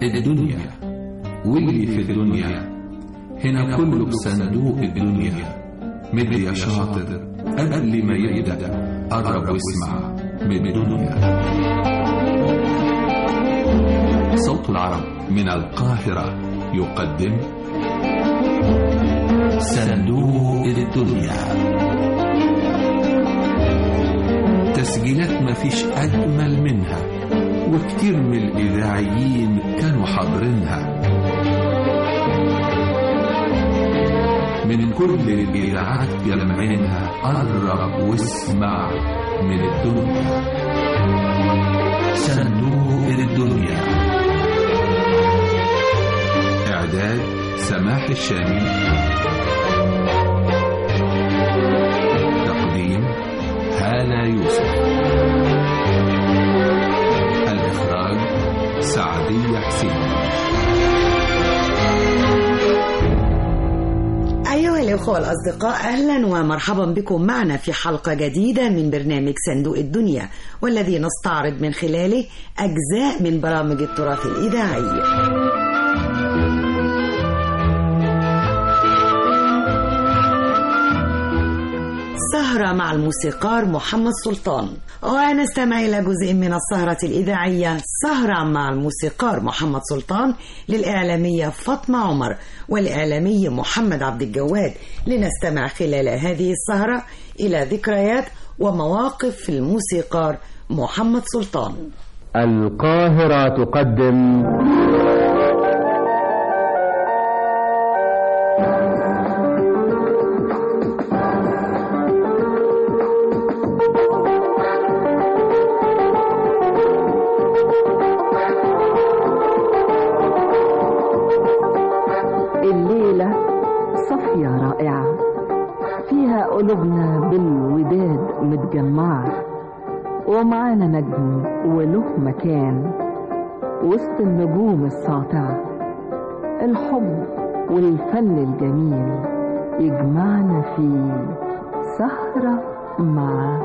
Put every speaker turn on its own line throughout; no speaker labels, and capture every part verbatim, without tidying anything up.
الدنيا واللي في الدنيا هنا كله بصندوق الدنيا. مد يا شاطر قبل ما يبدأ قرب واسمع من الدنيا. صوت العرب من القاهرة يقدم صندوق الدنيا. تسجيلات مفيش أجمل منها، وكتير من الإذاعيين كانوا حاضرينها. من كل الإذاعات يلمعينها قرب واسمع من الدنيا. صندوق الدنيا. إعداد سماح الشامي. تقديم هالة يوسف. الإخراج سعدية حسين.
أيها الأخوة الأصدقاء، أهلا ومرحبا بكم معنا في حلقة جديدة من برنامج صندوق الدنيا، والذي نستعرض من خلاله أجزاء من برامج التراث الإذاعي. سهرة مع الموسيقار محمد سلطان، ونستمع إلى جزء من السهرة الإذاعية سهرة مع الموسيقار محمد سلطان للإعلامية فاطمة عمر والإعلامي محمد عبد الجواد، لنستمع خلال هذه السهرة إلى ذكريات ومواقف الموسيقار محمد سلطان.
القاهرة تقدم
قلوبنا بالوداد متجمعة، ومعانا نجم وله مكان وسط النجوم الساطعة. الحب والفن الجميل يجمعنا في سهرة مع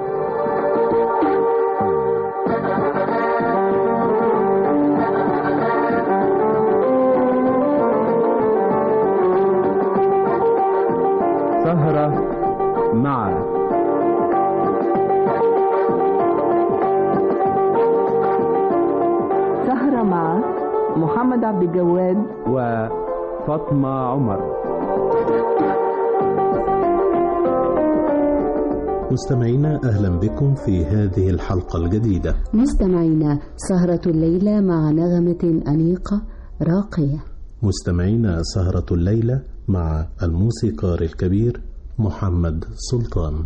سهرة مع
سهرة مع محمد عبد الجواد
وفاطمة عمر.
مستمعينا، أهلا بكم في هذه الحلقة الجديدة.
مستمعينا، سهرة الليلة مع نغمة أنيقة راقية.
مستمعينا، سهرة الليلة مع الموسيقار الكبير محمد سلطان.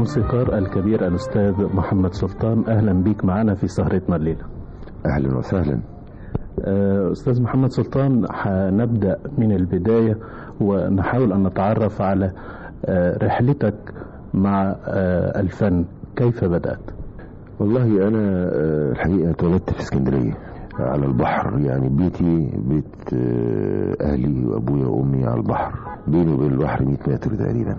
الموسيقار الكبير الأستاذ محمد سلطان، أهلا بيك معنا في سهرتنا الليلة.
أهلا وسهلا.
أستاذ محمد سلطان، هنبدأ من البداية ونحاول أن نتعرف على رحلتك مع الفن، كيف بدأت؟
والله أنا الحقيقة اتولدت في اسكندرية على البحر، يعني بيتي بيت أهلي وأبويا وأمي على البحر، بيني وبين البحر مئة متر تقريبا.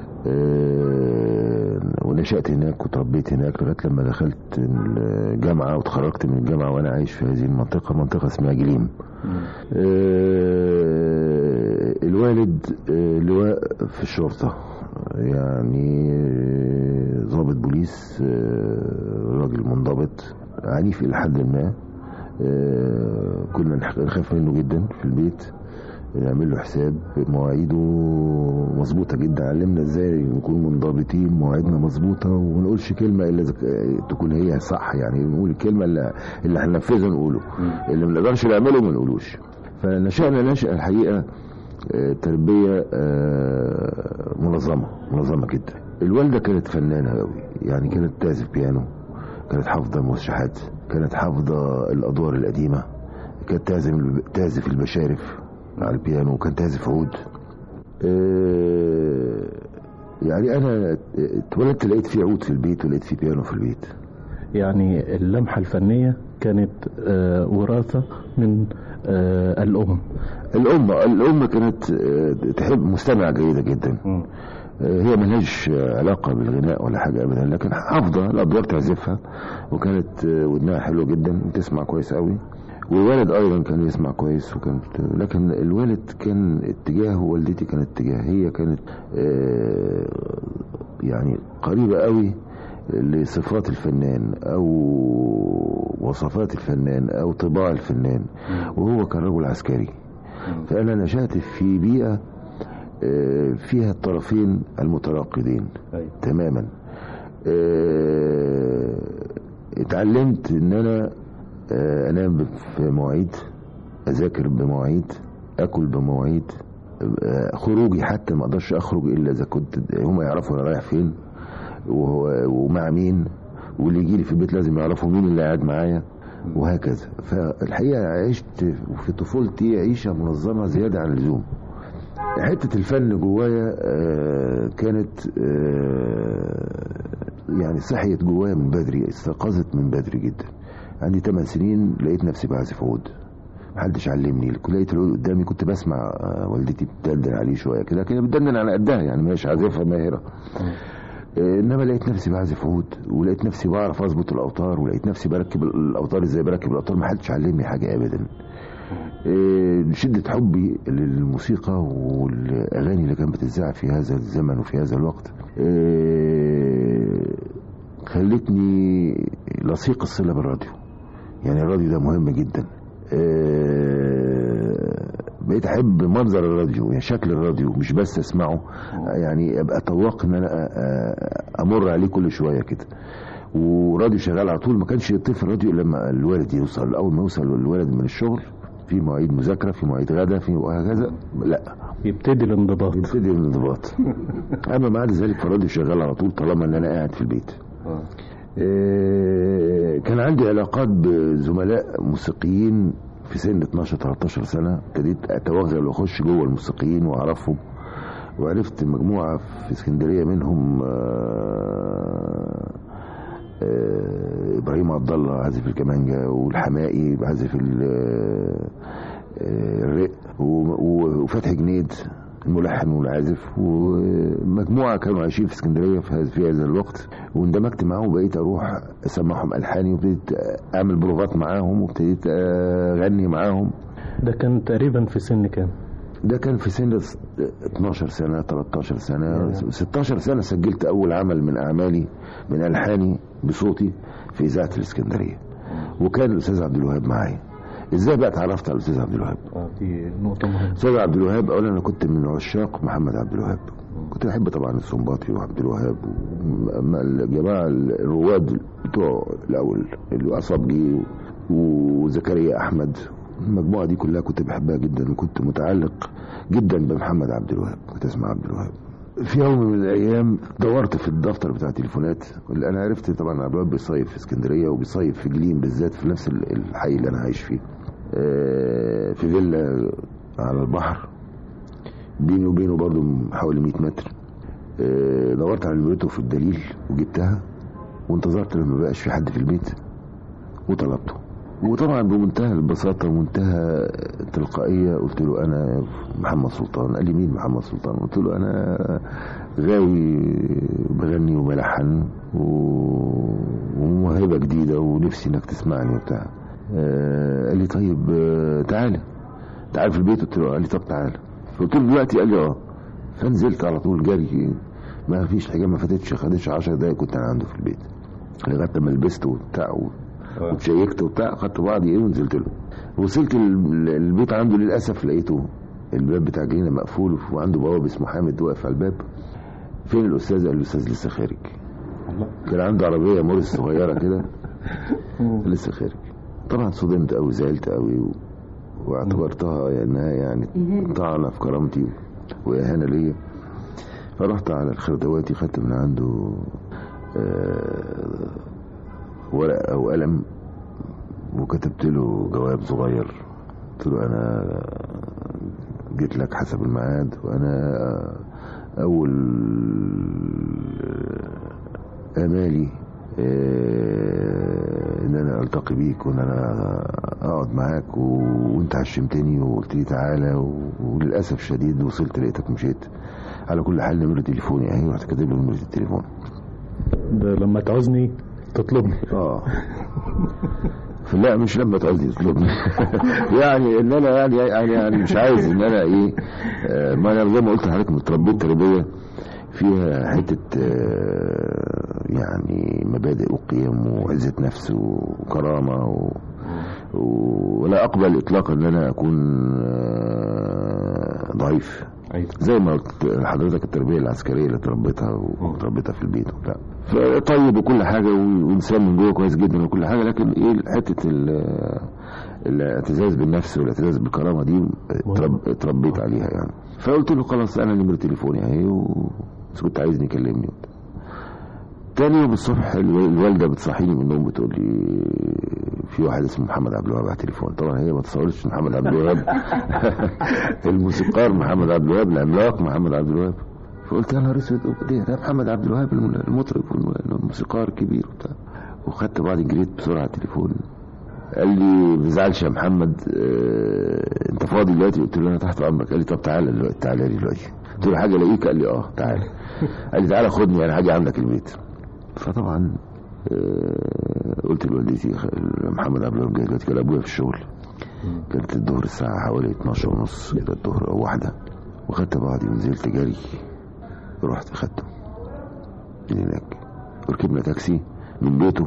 ونشأت هناك وتربيت هناك لغاية لما دخلت الجامعة وتخرجت من الجامعة وأنا عايش في هذه المنطقة، منطقة اسمها جليم. الوالد لواء في الشرطة، يعني ضابط بوليس، راجل منضبط عنيف إلى حد ما. كنا نخاف منه جدا في البيت، نعمل له حساب، مواعيده مظبوطه جدا، علمنا ازاي نكون منضبطين، مواعيدنا مظبوطه وما نقولش كلمه الا تكون هي صح، يعني نقول الكلمه اللي اللي هننفذها نقوله، اللي ما نقدرش نعمله ما نقولوش. فنشأنا نشأة الحقيقه تربيه منظمه منظمه جدا. الوالده كانت فنانه قوي، يعني كانت تعزف بيانو، كانت حافظه الموشحات، كانت حافظه الادوار القديمه، كانت تعزف تعزف البشارف على البيانو، وكانت تعزف عود. أه يعني انا اتولدت لقيت في عود في البيت ولقيت في بيانو في البيت.
يعني اللمحة الفنية كانت أه وراثة من أه الأم.
الأم الأم كانت أه تحب، مستمعة جيدة جدا. م. هي ملهاش علاقة بالغناء ولا حاجة أبدا، لكن حافظة الأدوار تعزفها، وكانت ودنها حلوة جدا وتسمع كويس قوي. والوالد أيضا كان يسمع كويس، وكانت لكن الوالد كان اتجاهه، والدتي كانت اتجاه، هي كانت يعني قريبة قوي لصفات الفنان أو وصفات الفنان أو طباع الفنان، وهو كان رجل عسكري. فأنا نشأت في بيئة فيها الطرفين المتراقدين تماما. اتعلمت ان انا انام في مواعيد، اذاكر بمواعيد، اكل بمواعيد، خروجي حتى ما اقدرش اخرج الا اذا كنت هم يعرفوا انا رايح فين ومع مين، واللي يجي لي في البيت لازم يعرفوا مين اللي قاعد معايا، وهكذا. فالحقيقه عشت في طفولتي عيشه منظمه زياده عن اللزوم. حته الفن جوايا كانت يعني صحيت جوايا من بدري، استيقظت من بدري جدا. عندي ثمان سنين لقيت نفسي بعزف عود، محدش علمني، لقيت العود قدامي كنت بسمع والدتي بتدندن عليه شويه كده، كده بتدندن على قدها، يعني مش عازفه ماهره. انما لقيت نفسي بعزف عود، ولقيت نفسي بعرف اظبط الاوتار، ولقيت نفسي بركب الاوتار ازاي بركب الاوتار، محدش علمني حاجه ابدا. شدة حبي للموسيقى والأغاني اللي كانت بتذاع في هذا الزمن وفي هذا الوقت خلتني لصيق الصلة بالراديو، يعني الراديو ده مهم جدا. بقيت أحب منظر الراديو، يعني شكل الراديو، مش بس أسمعه، يعني أبقى طواق إن أنا أمر عليه كل شوية كده، وراديو شغال على طول. ما كانش يطفي الراديو لما الوالد يوصل، أول ما يوصل الولد من الشغل في مواعيد مذاكره، في مواعيد غدا، في وهكذا، لا
يبتدي الانضباط
يبتدي الانضباط اما بعد ذلك فالراديو شغال على طول طالما ان انا قاعد في البيت. آه. آه كان عندي علاقات بزملاء موسيقيين في سن اتناشر تلتاشر سنه، ابتديت اتوغل واخش جوه الموسيقيين واعرفهم، وعرفت مجموعه في اسكندريه منهم آه آه ابراهيم عبد الله عازف الكمانجا، والحمائي عازف الرق، وفتحي جنيد الملحن والعازف، ومجموعه كانوا عايشين في اسكندريه في هذا في هذا الوقت، واندمجت معاهم وبقيت اروح اسمعهم الحاني، وابتديت اعمل بلوغات معاهم، وابتديت اغني معاهم.
ده كان تقريبا في سن كام؟
ده كان في سن اتناشر سنه تلتاشر سنه ستاشر سنه. سجلت اول عمل من اعمالي من الحاني بصوتي في اذاعه الاسكندريه، وكان الاستاذ عبد الوهاب معايا. ازاي بقى اتعرفت على الاستاذ عبد الوهاب؟
اه دي نقطه مهمه.
الاستاذ عبد الوهاب اولا انا كنت من عشاق محمد عبد الوهاب، كنت بحب طبعا السنباطي وعبد الوهاب الجماعه الرواد بتوع الاول، العصابجي وزكريا احمد، المجموعه دي كلها كنت بحبها جدا، وكنت متعلق جدا بمحمد عبد الوهاب، كنت اسمع عبد الوهاب. في يوم من الايام دورت في الدفتر بتاع التليفونات، اللي انا عرفت طبعا عبد الوهاب بيصيف في اسكندريه وبيصيف في جليم بالذات في نفس الحي اللي انا عايش فيه، في فيلا على البحر بيني وبينه برضو حوالي مئة متر. دورت على بيته في الدليل وجبتها وانتظرت لما بقاش في حد في البيت وطلبته، وطبعا بمنتهى البساطه ومنتهى التلقائيه قلت له انا محمد سلطان. قال لي مين محمد سلطان؟ قلت له انا غاوي بغني وبلحن وموهبه جديده ونفسي انك تسمعني وبتاع. قال لي طيب تعالى تعالى في البيت. قلت له قال لي طب تعالى. قلت له دلوقتي؟ قال لي اه. فنزلت على طول جري، ما فيش حاجه ما فاتتش خدتش عشر دقايق كنت انا عنده في البيت، لغايه لما لبست وبتاع وتشيكت وبتاع، خدت بعضي ايه ونزلت له. وصلت البيت عنده للاسف لقيته الباب بتاع جنينه مقفول وعنده بواب اسمه حامد واقف على الباب. فين الاستاذ؟ قال له الاستاذ لسه خارج. كان عنده عربيه مورس صغيره كده لسه خارج. طبعا صدمت قوي، زعلت قوي و... واعتبرتها انها يعني طعنه في كرامتي واهانه ليا. فرحت على الخردواتي خدت من عنده آه ورقه او قلم وكتبت له جواب صغير. قلت له انا جيت لك حسب الميعاد، وانا اول امالي ان انا التقي بيك وان انا اقعد معاك، وانت عشمتني وقلت لي تعالى، وللاسف شديد وصلت لقيتك مشيت. على كل حال نمرة تليفوني اهي، رحت كاتب له نمرة التليفون.
ده لما تعوزني تطلبني.
اه لا مش لما تعوزني تطلبني يعني ان انا يعني يعني, يعني مش عايز ان انا ايه آه ما انا زي ما قلت لحضرتك متربيت تربيه فيها حته آه يعني مبادئ وقيم وعزه نفس وكرامه و ولا اقبل اطلاقا ان انا اكون آه ضعيف زي ما قلت لحضرتك. التربيه العسكريه اللي تربيتها وتربيتها في البيت وبتاع، فطيب وكل حاجه وانسان من جوه كويس جدا وكل حاجه، لكن ايه حته الاعتزاز بالنفس والاعتزاز بالكرامه دي اتربيت عليها يعني. فقلت له خلاص انا نمره تليفوني اهي، وكنت عايزني كلمني وبتاع. تاني يوم الصبح الوالده بتصحيني من النوم بتقول لي في واحد اسمه محمد عبد الوهاب على التليفون. طبعا هي ما تصورتش محمد عبد الوهاب الموسيقار محمد عبد الوهاب العملاق محمد عبد الوهاب. فقلت يا نهار اسود ده محمد عبد الوهاب المطرب والموسيقار الكبير وبتاع. وخدت بعضي جريت بسرعه على التليفون. قال لي ما تزعلش يا محمد اه انت فاضي دلوقتي؟ قلت له انا تحت امرك. قال لي طب تعالى دلوقتي تعالى لي دلوقتي. قلت له حاجه الاقيك؟ قال لي اه تعالى. قال لي تعالى خدني انا حاجه عندك البيت. فطبعا اه قلت لوالدتي محمد عبد الوهاب جاي دلوقتي. كان ابويا في الشغل، كانت الظهر الساعه حوالي اتناشر ونص كده الظهر او واحده. وخدت بعضي ونزلت جري رحت خدته من هناك، وركبنا تاكسي من بيته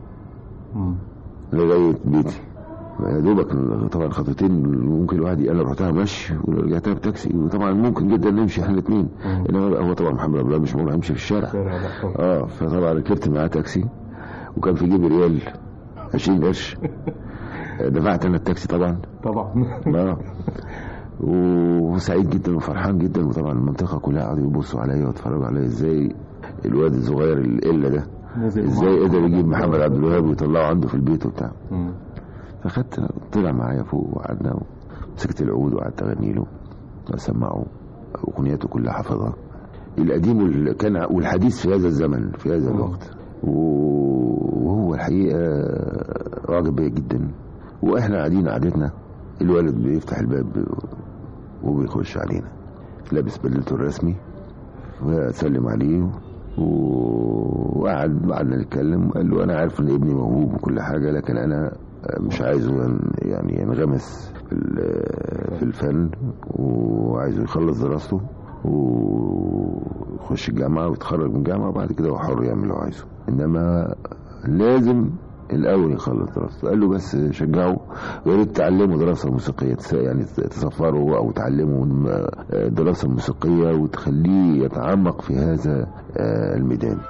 لغايه بيتي. يا دوبك طبعا خطوتين ممكن الواحد انا رحتها مشي ورجعتها بتاكسي، وطبعا ممكن جدا نمشي احنا الاثنين، انما هو طبعا محمد عبد الوهاب مش ممكن امشي في الشارع. اه فطبعا ركبت معاه تاكسي وكان في جيبي ريال عشرين قرش دفعت انا التاكسي طبعا
طبعا
اه وسعيد جدا وفرحان جدا. وطبعا المنطقه كلها قعدوا يبصوا عليا ويتفرجوا عليا ازاي الواد الصغير القله ده ازاي قدر يجيب محمد عبد الوهاب ويطلعه عنده في البيت وبتاع. فخدت طلع معايا فوق وقعدنا ومسكت العود وقعدت اغني له اسمعه اغنياته كلها حافظها القديم والكان والحديث في هذا الزمن في هذا الوقت. وهو الحقيقه راجل بيا جدا. واحنا قاعدين قعدتنا الولد بيفتح الباب وبيخش علينا لابس بدلته الرسمي وسلم عليه وقعد قعدنا نتكلم. قال له انا عارف ان ابني موهوب وكل حاجه، لكن انا مش عايزه يعني ينغمس في الفن، وعايزه يخلص دراسته ويخش الجامعه ويتخرج من الجامعه وبعد كده هو حر يعمل اللي هو عايزه، انما لازم الاول يخلص دراسته. قال له بس شجعه ويا ريت تعلمه دراسه موسيقيه، يعني تسفره او تعلمه دراسه موسيقيه وتخليه يتعمق في هذا الميدان.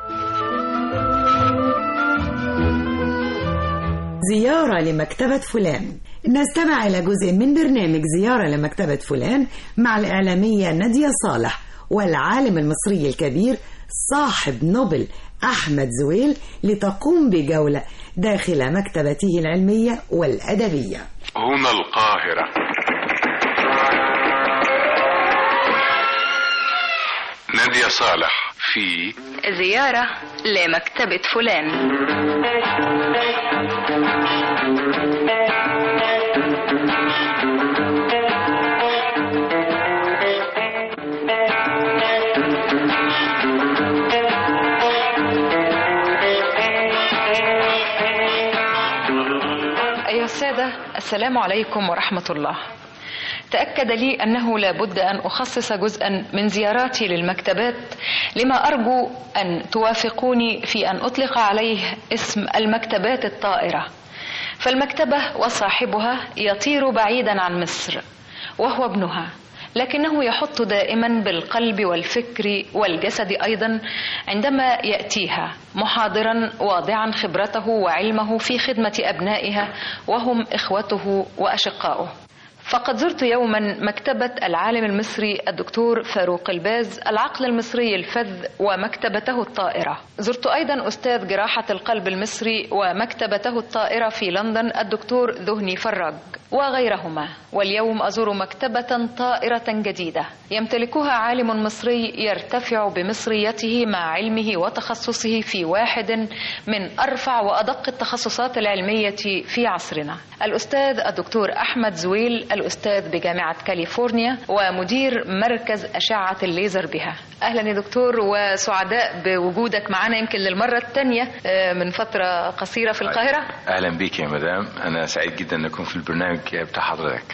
زيارة لمكتبة فلان. نستمع إلى جزء من برنامج زيارة لمكتبة فلان مع الإعلامية نادية صالح، والعالم المصري الكبير صاحب نوبل أحمد زويل لتقوم بجولة داخل مكتبته العلمية والأدبية.
هنا القاهرة. نادية صالح في
زيارة لمكتبة فلان. أيها السادة، السلام عليكم ورحمة الله. تأكد لي أنه لا بد أن أخصص جزءا من زياراتي للمكتبات لما أرجو أن توافقوني في أن أطلق عليه اسم المكتبات الطائرة. فالمكتبة وصاحبها يطير بعيدا عن مصر وهو ابنها، لكنه يحط دائما بالقلب والفكر والجسد أيضا عندما يأتيها، محاضرا واضعا خبرته وعلمه في خدمة أبنائها وهم إخوته وأشقاؤه. فقد زرت يوما مكتبة العالم المصري الدكتور فاروق الباز العقل المصري الفذ ومكتبته الطائرة. زرت أيضا أستاذ جراحة القلب المصري ومكتبته الطائرة في لندن الدكتور ذهني فراج وغيرهما. واليوم أزور مكتبة طائرة جديدة يمتلكها عالم مصري يرتفع بمصريته مع علمه وتخصصه في واحد من أرفع وأدق التخصصات العلمية في عصرنا، الأستاذ الدكتور أحمد زويل، الأستاذ بجامعة كاليفورنيا ومدير مركز أشعة الليزر بها. أهلا يا دكتور، وسعداء بوجودك معنا يمكن للمرة الثانية من فترة قصيرة في القاهرة.
أهلا بك يا مدام، أنا سعيد جدا أن أكون في البرنامج بتاع حضرتك.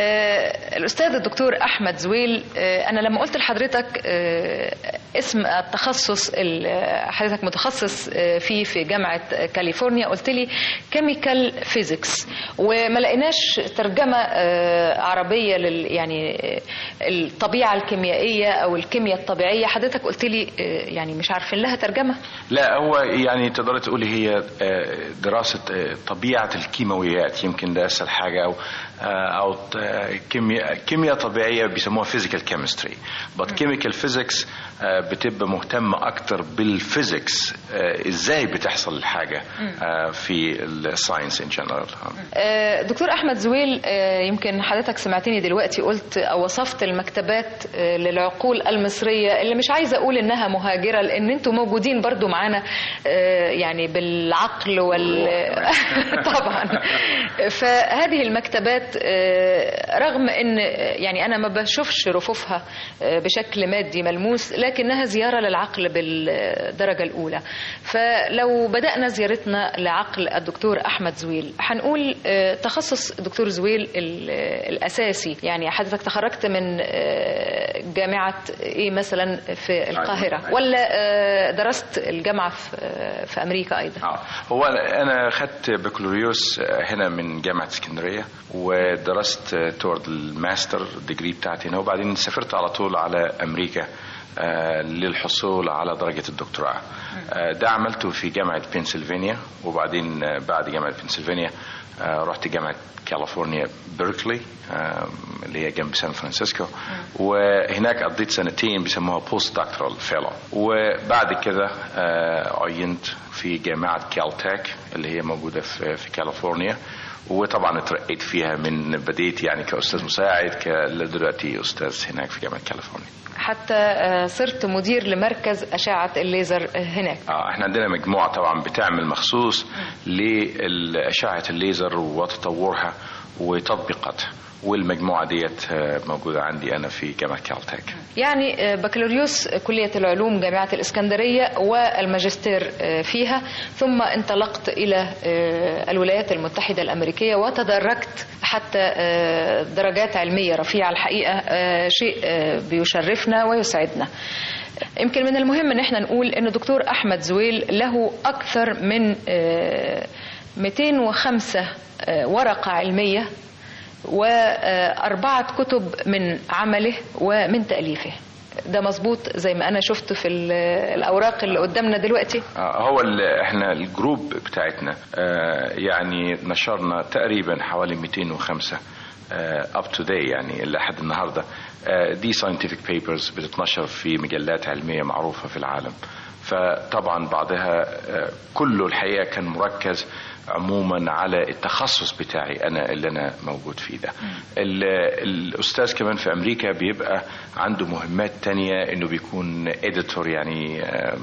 آه الأستاذ الدكتور أحمد زويل، آه أنا لما قلت لحضرتك آه اسم التخصص حضرتك متخصص آه فيه في جامعة كاليفورنيا، قلت لي كيميكال فيزيكس، وما لقيناش ترجمة آه عربية لل يعني الطبيعة الكيميائية أو الكيمياء الطبيعية. حضرتك قلت لي آه يعني مش عارفين لها ترجمة.
لا، هو يعني تقدر تقولي هي دراسة طبيعة الكيماويات، يمكن ده أسهل حاجة، أو أو كيمياء كيمياء طبيعية بيسموها physical chemistry. but chemical physics بتبقى مهتمة أكتر بالفيزيكس، إزاي بتحصل الحاجة في الساينس in general.
دكتور أحمد زويل، يمكن حضرتك سمعتني دلوقتي قلت أو وصفت المكتبات للعقول المصرية اللي مش عايزة أقول إنها مهاجرة، لأن أنتوا موجودين برضو معانا يعني بالعقل وال طبعا. فهذه المكتبات رغم ان يعني انا ما بشوفش رفوفها بشكل مادي ملموس، لكنها زيارة للعقل بالدرجة الاولى. فلو بدأنا زيارتنا لعقل الدكتور احمد زويل، هنقول تخصص دكتور زويل الاساسي، يعني حضرتك تخرجت من جامعة ايه مثلا في القاهرة، ولا درست الجامعة في امريكا ايضا؟
هو انا خدت بكالوريوس هنا من جامعة اسكندرية، ودرست تورد الماستر ديجري بتاعتي هنا، وبعدين سافرت على طول على أمريكا للحصول على درجة الدكتوراه. ده عملته في جامعة بنسلفانيا، وبعدين بعد جامعة بنسلفانيا رحت جامعة كاليفورنيا بيركلي اللي هي جنب سان فرانسيسكو، وهناك قضيت سنتين بيسموها بوست دكتورال فيلو. وبعد كده عينت في جامعة كالتك اللي هي موجودة في كاليفورنيا، وطبعا اترقيت فيها من بديت يعني كأستاذ مساعد دلوقتي أستاذ هناك في جامعة كاليفورنيا،
حتى صرت مدير لمركز أشعة الليزر هناك.
اه احنا عندنا مجموعة طبعا بتعمل مخصوص لأشعة الليزر وتطورها وتطبيقاتها، والمجموعة ديت موجودة عندي أنا في جامعة كالتك.
يعني بكالوريوس كلية العلوم جامعة الإسكندرية والماجستير فيها، ثم انطلقت إلى الولايات المتحدة الأمريكية وتدرجت حتى درجات علمية رفيعة. الحقيقة شيء بيشرفنا ويسعدنا. يمكن من المهم ان احنا نقول ان دكتور احمد زويل له اكثر من مئتين وخمسة ورقة علمية وأربعة كتب من عمله ومن تأليفه. ده مظبوط زي ما أنا شفت في الأوراق اللي قدامنا دلوقتي؟
هو احنا الجروب بتاعتنا يعني نشرنا تقريبا حوالي مئتين وخمسة up to date يعني لحد النهاردة دي scientific papers بتتنشر في مجلات علمية معروفة في العالم. فطبعا بعدها كله الحقيقة كان مركز عموما على التخصص بتاعي أنا اللي أنا موجود فيه ده. الأستاذ كمان في أمريكا بيبقى عنده مهمات تانية، إنه بيكون editor يعني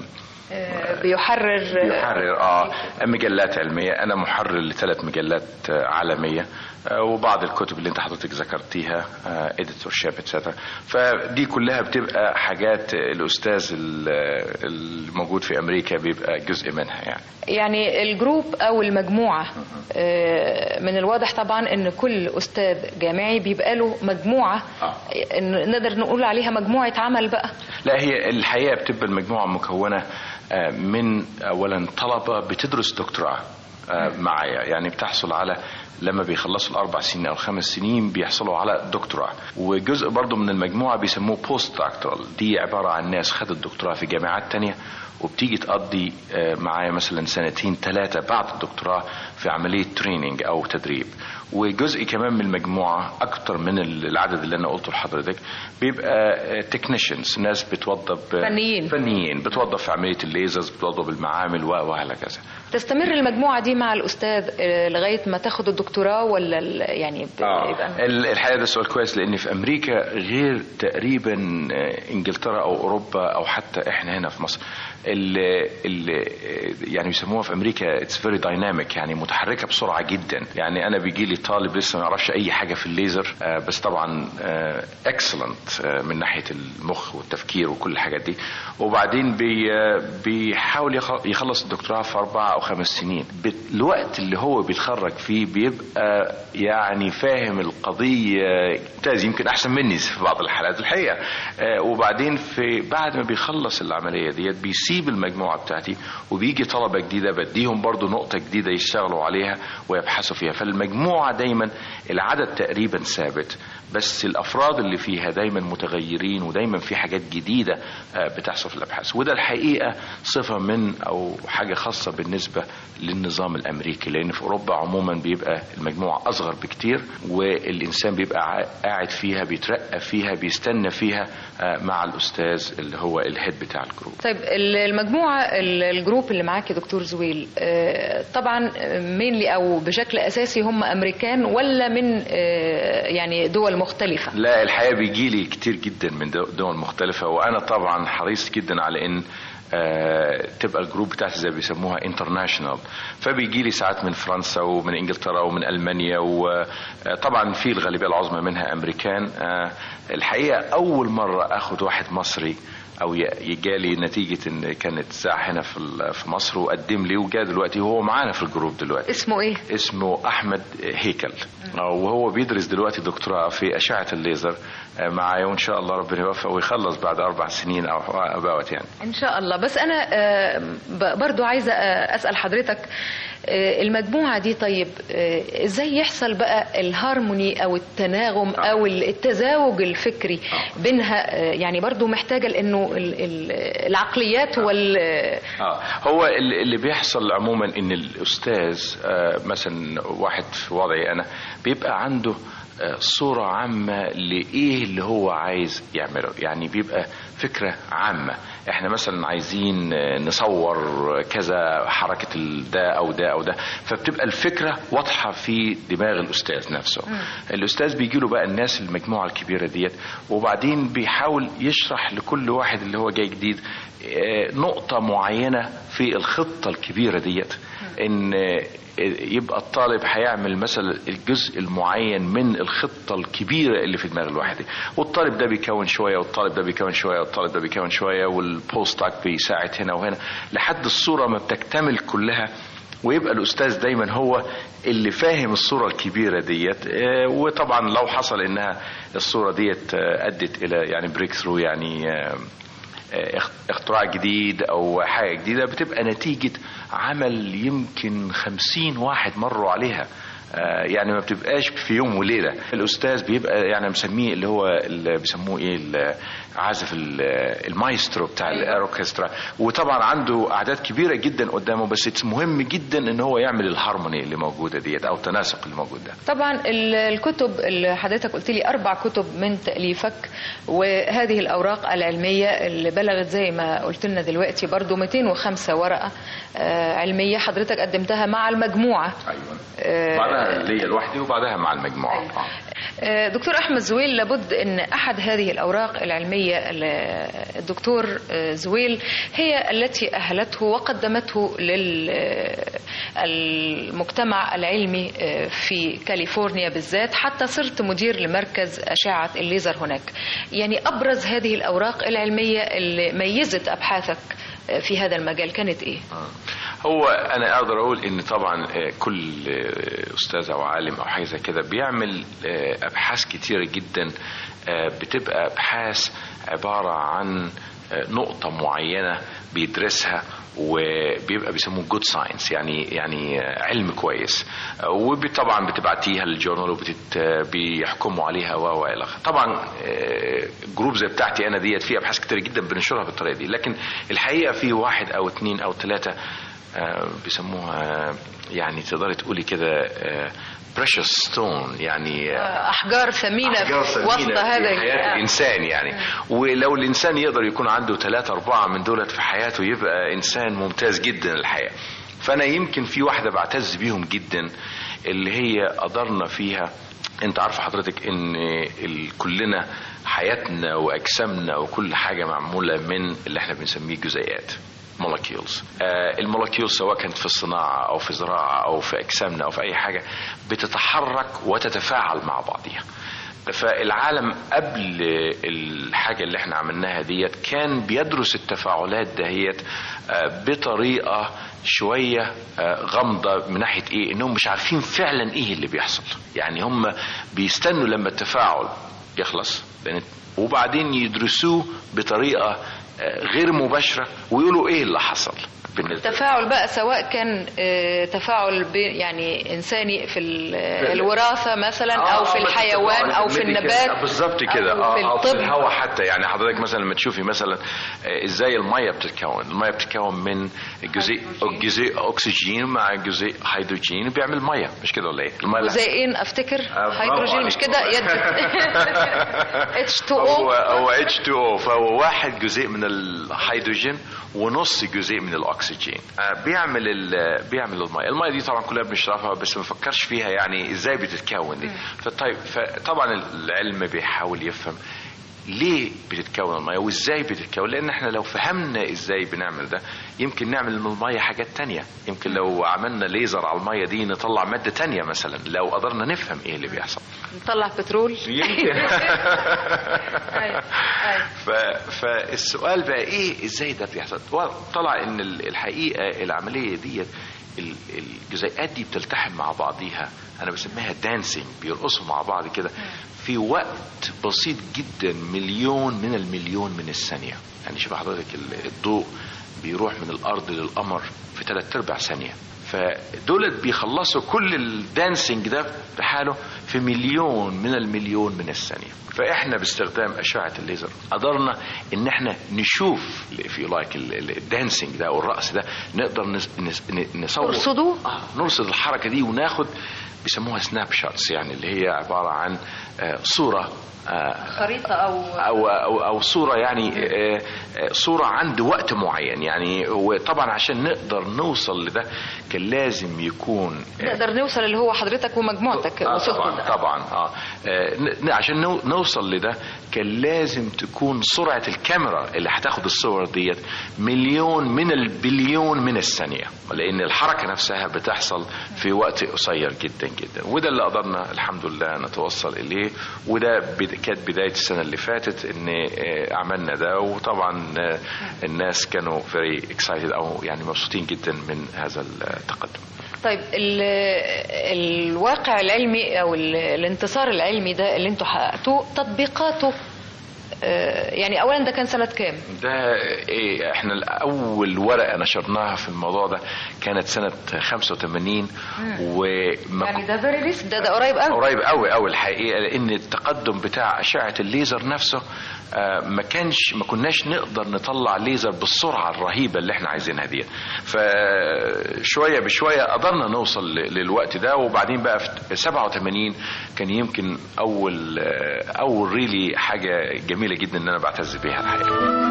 بيحرر
بيحرر اه مجلات علميه. انا محرر لثلاث مجلات عالميه، وبعض الكتب اللي انت حضرتك ذكرتيها اديتور شيب اتسترا. فدي كلها بتبقى حاجات الاستاذ الموجود في امريكا بيبقى جزء منها. يعني
يعني الجروب او المجموعه، من الواضح طبعا ان كل استاذ جامعي بيبقى له مجموعه آه. نقدر نقول عليها مجموعه عمل بقى.
لا، هي الحقيقه بتبقى المجموعه مكونه من اولا طلبه بتدرس دكتوراه معايا، يعني بتحصل على لما بيخلصوا الاربع سنين او خمس سنين بيحصلوا على دكتوراه. وجزء برضو من المجموعه بيسموه بوست دكتورال، دي عباره عن ناس خدت دكتوراه في جامعات تانية وبتيجي تقضي معايا مثلا سنتين ثلاثه بعد الدكتوراه في عمليه تريننج او تدريب. وجزء كمان من المجموعه اكتر من العدد اللي انا قلته لحضرتك بيبقى تكنيشنز، ناس بتوظف
فنيين
فنيين بتوظف في عمليه الليزرز، بتوظف بالمعامل وهكذا.
تستمر المجموعه دي مع الاستاذ لغايه ما تاخد الدكتوراه ولا يعني
آه. الحقيقه ده سؤال كويس، لان في امريكا غير تقريبا انجلترا او اوروبا او حتى احنا هنا في مصر. اللي اللي يعني بيسموها في امريكا اتس فيري دايناميك، يعني متحركه بسرعه جدا. يعني انا بيجي لي طالب لسه ما يعرفش اي حاجه في الليزر، بس طبعا اكسلنت من ناحيه المخ والتفكير وكل الحاجات دي، وبعدين بي بيحاول يخلص الدكتوراه في اربعه او خمس سنين. الوقت اللي هو بيتخرج فيه بيبقى يعني فاهم القضيه ممتاز، يمكن احسن مني في بعض الحالات الحقيقه. وبعدين في بعد ما بيخلص العمليه ديت بيسيب المجموعه بتاعتي وبيجي طلبه جديده بديهم برضو نقطه جديده يشتغلوا عليها ويبحثوا فيها. فالمجموعه دايما العدد تقريبا ثابت، بس الافراد اللي فيها دايما متغيرين، ودايما في حاجات جديده بتحصل في الابحاث. وده الحقيقه صفه من او حاجه خاصه بالنسبه للنظام الامريكي، لان في اوروبا عموما بيبقى المجموعه اصغر بكتير، والانسان بيبقى قاعد فيها بيترقى فيها بيستنى فيها مع الاستاذ اللي هو الهيد بتاع الجروب.
طيب المجموعه الجروب اللي معاك يا دكتور زويل طبعا مينلي او بشكل اساسي هم امريكان ولا من يعني دول مختلفه؟
لا، الحقيقه بيجي لي كتير جدا من دول مختلفه، وانا طبعا حريص جدا على ان آه تبقى الجروب بتاعتي زي بيسموها انترناشونال. فبيجي لي ساعات من فرنسا ومن انجلترا ومن المانيا، وطبعا في الغالبيه العظمى منها امريكان. آه الحقيقه اول مره اخد واحد مصري او يجالي نتيجه ان كانت ساعه هنا في في مصر وقدم لي، وجا دلوقتي وهو معانا في الجروب دلوقتي.
اسمه ايه؟
اسمه احمد هيكل، وهو بيدرس دلوقتي دكتوراه في اشعه الليزر معايا، وان شاء الله ربنا يوفقه ويخلص بعد اربع سنين او اباوت يعني
ان شاء الله. بس انا برضو عايزه اسال حضرتك المجموعه دي، طيب ازاي يحصل بقى الهارموني او التناغم او التزاوج الفكري بينها؟ يعني برضو محتاجه لانه العقليات وال
اه هو اللي بيحصل عموما ان الاستاذ مثلا واحد في وضعي انا بيبقى عنده صورة عامة لإيه اللي هو عايز يعمله. يعني بيبقى فكرة عامة، احنا مثلا عايزين نصور كذا حركة ده او ده او ده، فبتبقى الفكرة واضحة في دماغ الاستاذ نفسه. م. الاستاذ بيجيله بقى الناس المجموعة الكبيرة ديت، وبعدين بيحاول يشرح لكل واحد اللي هو جاي جديد نقطة معينة في الخطة الكبيرة ديت، ان يبقى الطالب هيعمل مثلا الجزء المعين من الخطة الكبيرة اللي في دماغ الواحد، والطالب ده بيكون شوية والطالب ده بيكون شوية والطالب ده بيكون شوية والبوستاك بيساعد هنا وهنا لحد الصورة ما بتكتمل كلها، ويبقى الأستاذ دايما هو اللي فاهم الصورة الكبيرة ديت. وطبعا لو حصل انها الصورة ديت ادت الى يعني بريك ثرو، يعني اختراع جديد او حاجة جديدة، بتبقى نتيجة عمل يمكن خمسين واحد مروا عليها، يعني ما بتبقاش في يوم وليلة. الأستاذ بيبقى يعني مسميه اللي هو اللي بيسموه ايه عازف المايسترو بتاع الاوركسترا، وطبعا عنده اعداد كبيره جدا قدامه، بس مهم جدا ان هو يعمل الهارموني اللي موجوده ديت او التناسق اللي موجود ده.
طبعا الكتب اللي حضرتك قلت لي اربع كتب من تاليفك، وهذه الاوراق العلميه اللي بلغت زي ما قلت لنا دلوقتي برضو مئتين وخمسة ورقه علميه حضرتك قدمتها مع المجموعه.
ايوه آه بعدها ليا لوحدي وبعدها مع المجموعه.
أيوة. آه دكتور احمد زويل، لابد ان احد هذه الاوراق العلميه الدكتور زويل هي التي اهلته وقدمته للمجتمع العلمي في كاليفورنيا بالذات، حتى صرت مدير لمركز اشعه الليزر هناك. يعني ابرز هذه الاوراق العلميه اللي ميزت ابحاثك في هذا المجال كانت ايه؟
هو انا اقدر اقول ان طبعا كل استاذ او عالم او حاجه زي كده بيعمل ابحاث كتيره جدا، بتبقى ابحاث عباره عن نقطه معينه بيدرسها وبيبقى بيسموه جود ساينس، يعني يعني علم كويس، وطبعا بتبعتيها للجورنال وبيحكموا عليها و الى اخره. طبعا جروب زي بتاعتي انا ديت في ابحاث كتير جدا بنشرها بالطريقه دي، لكن الحقيقه في واحد او اثنين او ثلاثه بيسموها يعني تقدري تقولي كده precious stone، يعني
أحجار ثمينة في وسط هذا
حياة الإنسان يعني. ولو الإنسان يقدر يكون عنده ثلاثة أربعة من دولت في حياته يبقى إنسان ممتاز جدا الحقيقة. فأنا يمكن في واحدة بعتز بيهم جدا اللي هي قدرنا فيها، أنت عارف حضرتك إن كلنا حياتنا وأجسامنا وكل حاجة معمولة من اللي احنا بنسميه جزيئات molecules. آه المولكيول سواء كانت في الصناعة أو في زراعة أو في أجسامنا أو في أي حاجة بتتحرك وتتفاعل مع بعضها. فالعالم قبل الحاجة اللي احنا عملناها ديت كان بيدرس التفاعلات دهيت آه بطريقة شوية آه غامضة، من ناحية ايه؟ انهم مش عارفين فعلا ايه اللي بيحصل. يعني هم بيستنوا لما التفاعل يخلص وبعدين يدرسوه بطريقة غير مباشرة ويقولوا ايه اللي حصل.
التفاعل بقى سواء كان تفاعل يعني انساني في الوراثة مثلا او في الحيوان او في النبات
بالظبط كده، او في الهواء حتى. يعني حضرتك مثلا لما تشوفي مثلا ازاي المية بتتكون، المية بتتكون من جزيء جزيء اكسجين مع جزيء هيدروجين بيعمل مية، مش كده ولا ايه؟
جزيئين افتكر هيدروجين مش كده يد اتش تو او.
هو هو اتش تو او، فهو واحد جزيء من الهيدروجين ونص جزيء من الاكسجين بيعمل بيعمل الميه. الميه دي طبعا كلنا بنشربها بس ما بنفكرش فيها يعني ازاي بتتكون دي. فطيب فطبعا العلم بيحاول يفهم ليه بتتكون الميه وازاي بتتكون، لان احنا لو فهمنا ازاي بنعمل ده يمكن نعمل من الميه حاجات تانية. يمكن لو عملنا ليزر على الميه دي نطلع ماده تانية مثلا، لو قدرنا نفهم ايه اللي بيحصل
نطلع بترول
يمكن. فالسؤال بقى ايه ازاي ده بيحصل؟ طلع ان الحقيقه العمليه ديت الجزيئات دي بتلتحم مع بعضيها، انا بسميها دانسينج، بيرقصوا مع بعض كده في وقت بسيط جدا، مليون من المليون من الثانية. يعني شوف حضرتك الضوء بيروح من الارض للقمر في ثلاث ارباع ثانية، فدولت بيخلصوا كل الدانسينج ده بحاله في مليون من المليون من الثانية. فاحنا باستخدام اشعة الليزر قدرنا ان احنا نشوف في لايك الدانسينج ده او الرقص ده، نقدر نصور
نرصده
آه نرصد الحركة دي وناخد بيسموها سناب شوتس، يعني اللي هي عبارة عن صورة
خريطة أو
أو أو, أو صورة، يعني صورة عند وقت معين. يعني وطبعا عشان نقدر نوصل لده كان لازم يكون
نقدر نوصل اللي هو حضرتك ومجموعتك
آه طبعا طبعا اه عشان نوصل لده كان لازم تكون سرعة الكاميرا اللي هتاخد الصور ديت مليون من البليون من الثانية، لأن الحركة نفسها بتحصل في وقت قصير جدا جدا. وده اللي قدرنا الحمد لله نتوصل إليه، وده كانت بداية السنة اللي فاتت ان عملنا ده. وطبعا الناس كانوا very excited او يعني مبسوطين جدا من هذا التقدم.
طيب الواقع العلمي او الانتصار العلمي ده اللي انتوا حققتوه تطبيقاته يعني اولا ده كان سنة كام؟
ده ايه احنا اول ورقة نشرناها في الموضوع ده كانت سنة خمسة وثمانين. و
يعني ده فيري ريسك، ده ده قريب قوي
قريب قوي قوي الحقيقة، لان التقدم بتاع اشعة الليزر نفسه ما كانش ما كناش نقدر نطلع ليزر بالسرعه الرهيبه اللي احنا عايزينها دي. فشويه بشويه قدرنا نوصل للوقت ده. وبعدين بقى في سبعة وثمانين كان يمكن اول اول ريلي حاجه جميله جدا ان انا بعتز بيها الحقيقه.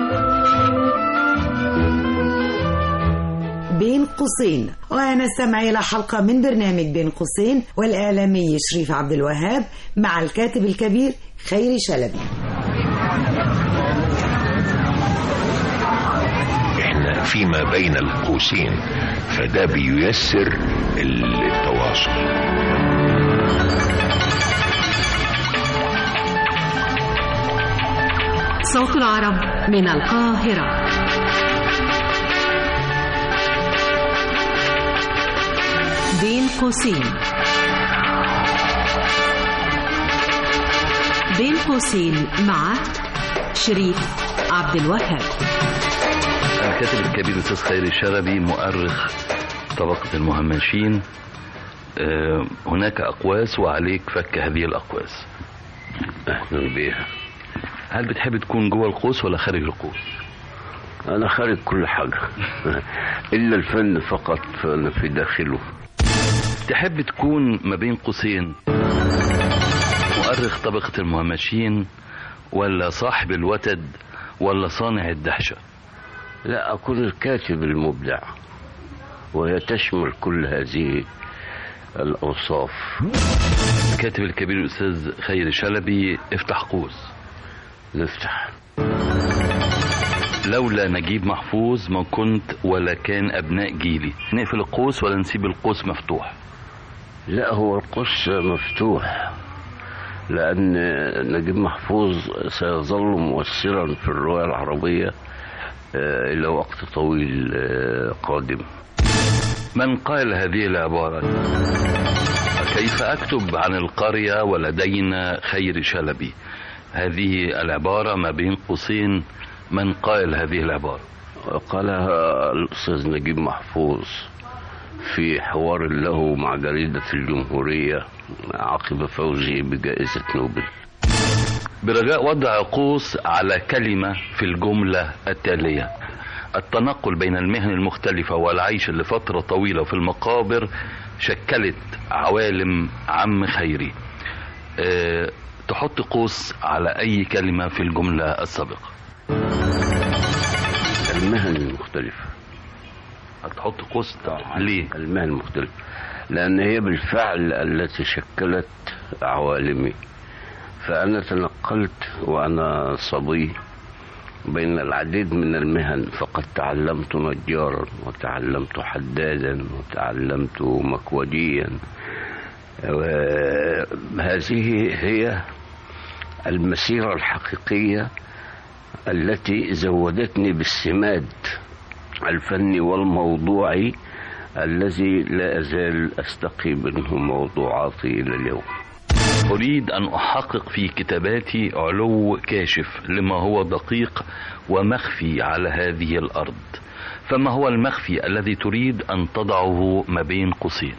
بين قوسين، ونستمع إلى حلقة من برنامج بين قوسين والإعلامي شريف عبد الوهاب مع الكاتب الكبير خيري شلبي.
احنا فيما بين القوسين، فده بييسر التواصل.
صوت العرب من القاهرة. بين قوسين. بين قوسين مع شريف عبد الوهاب.
الكاتب الكبير الأستاذ خيري شلبي، مؤرخ طبقة المهمشين. هناك أقواس وعليك فك هذه الأقواس.
أهلا بها.
هل بتحب تكون جوه القوس ولا خارج القوس؟
أنا خارج كل حاجة إلا الفن فقط، فأنا في داخله.
تحب تكون ما بين قوسين مؤرخ طبقة المهمشين ولا صاحب الوتد ولا صانع الدهشة؟
لا، أكون الكاتب المبدع، وهي تشمل كل هذه الأوصاف.
الكاتب الكبير الأستاذ خيري شلبي، افتح قوس.
نفتح.
لولا نجيب محفوظ ما كنت ولا كان أبناء جيلي. نقفل القوس ولا نسيب القوس مفتوح؟
لا، هو القوس مفتوح، لأن نجيب محفوظ سيظل مؤثرا في الرواية العربية إلى وقت طويل قادم.
من قال هذه العبارة؟ كيف أكتب عن القرية ولدينا خيري شلبي؟ هذه العبارة ما بين قوسين، من قال هذه العبارة؟
قالها الأستاذ نجيب محفوظ في حوار له مع جريدة الجمهورية عقب فوزه بجائزة نوبل.
برجاء وضع قوس على كلمة في الجملة التالية: التنقل بين المهن المختلفة والعيش لفترة طويلة في المقابر شكلت عوالم عم خيري. أه تحط قوس على أي كلمة في الجملة السابقة.
المهن المختلفة.
هتحط قوس ليه؟
المهن المختلفة لأن هي بالفعل التي شكلت عوالمي. فأنا تنقلت وأنا صبي بين العديد من المهن، فقد تعلمت نجارا وتعلمت حدادا وتعلمت مكوديا. وهذه هي المسيرة الحقيقية التي زودتني بالسماد الفني والموضوعي الذي لا أزال أستقي منه موضوعاتي إلى اليوم.
أريد أن أحقق في كتاباتي علو كاشف لما هو دقيق ومخفي على هذه الأرض. فما هو المخفي الذي تريد أن تضعه ما بين قوسين؟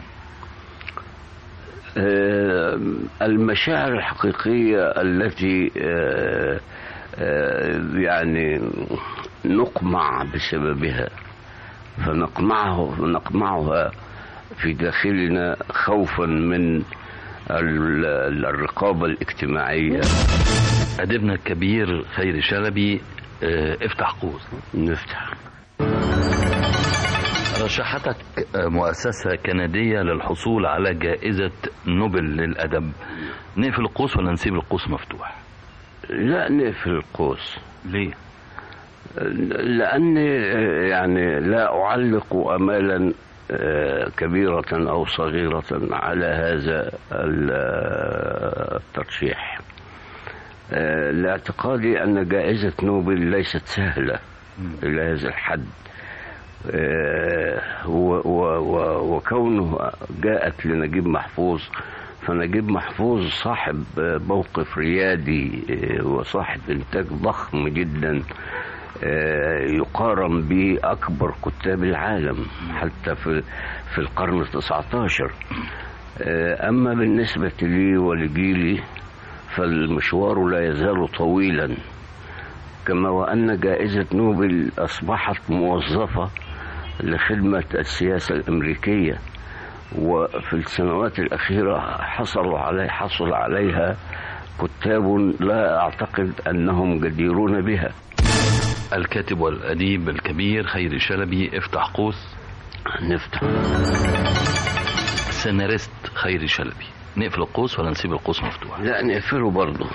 آه المشاعر الحقيقية التي آه آه يعني نقمع بسببها، فنقمعه نقمعها في داخلنا خوفا من الرقابة الاجتماعية.
أدبنا الكبير خيري شلبي، افتح قوس.
نفتح.
رشحتك مؤسسة كندية للحصول على جائزة نوبل للأدب. نقفل القوس ولا نسيب القوس مفتوح؟
لا، نقفل القوس.
ليه؟
لأني يعني لا أعلق أمالا كبيرة أو صغيرة على هذا الترشيح، لاعتقادي أن جائزة نوبل ليست سهلة إلى هذا الحد، وكونه جاءت لنجيب محفوظ، فنجيب محفوظ صاحب موقف ريادي وصاحب إنتاج ضخم جدا يقارن بأكبر كتاب العالم حتى في في القرن التاسع عشر. أما بالنسبة لي ولجيلي فالمشوار لا يزال طويلا، كما وأن جائزة نوبل أصبحت موظفة لخدمة السياسة الأمريكية، وفي السنوات الأخيرة حصلوا علي حصل عليها كتاب لا أعتقد أنهم جديرون بها.
الكاتب والأديب الكبير خيري شلبي، افتح قوس.
نفتح.
سيناريست خيري شلبي، نقفل القوس ولا نسيب القوس مفتوح؟
لا نقفله برضه.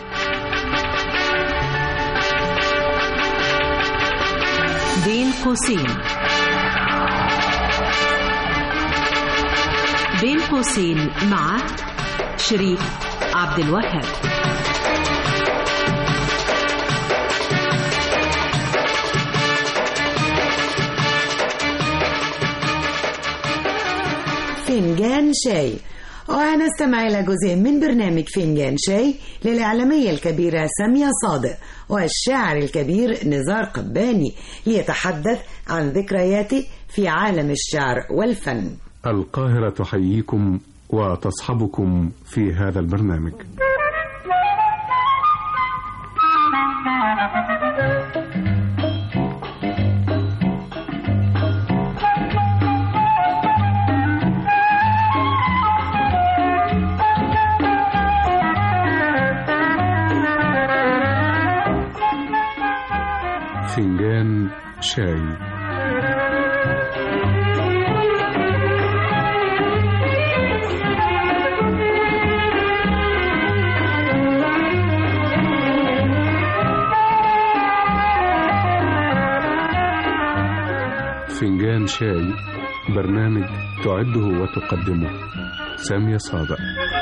بين قوسين. بين قوسين مع شريف عبد الوهاب.
فنجان شاي. وهنستمع إلى جزء من برنامج فنجان شاي للإعلامية الكبيرة سامية صادق والشاعر الكبير نزار قباني ليتحدث عن ذكرياته في عالم الشعر والفن.
القاهرة تحييكم وتصحبكم في هذا البرنامج. فنجان شاي. فنجان شاي برنامج تعده وتقدمه سامية صادق.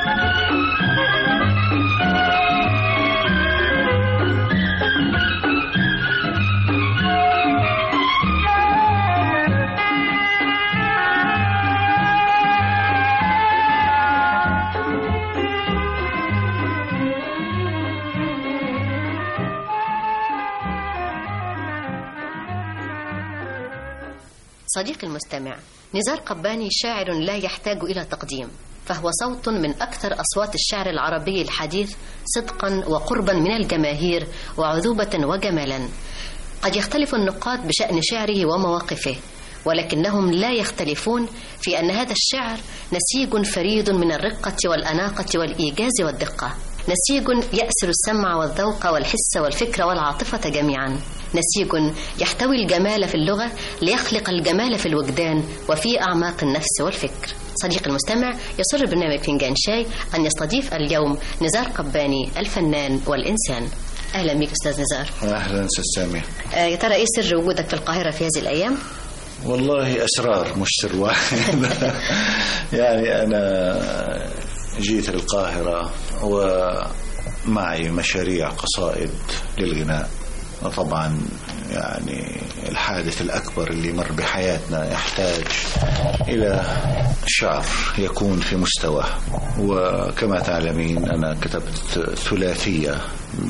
صديقي المستمع، نزار قباني شاعر لا يحتاج إلى تقديم، فهو صوت من أكثر أصوات الشعر العربي الحديث صدقا وقربا من الجماهير وعذوبة وجمالا. قد يختلف النقاد بشأن شعره ومواقفه، ولكنهم لا يختلفون في أن هذا الشعر نسيج فريد من الرقة والأناقة والإيجاز والدقة، نسيج يأسر السمع والذوق والحس والفكر والعاطفة جميعا، نسيج يحتوي الجمال في اللغة ليخلق الجمال في الوجدان وفي أعماق النفس والفكر. صديقي المستمع، يسر برنامج فنجان شاي أن يستضيف اليوم نزار قباني الفنان والإنسان. أهلا بك أستاذ نزار.
أهلا أستاذ سامي.
آه يا ترى إيه سر وجودك في القاهرة في هذه الأيام؟
والله أسرار مش سر واحد. يعني أنا جيت القاهرة ومعي مشاريع قصائد للغناء، وطبعا يعني الحادث الأكبر اللي مر بحياتنا يحتاج إلى شعر يكون في مستواه. وكما تعلمين أنا كتبت ثلاثية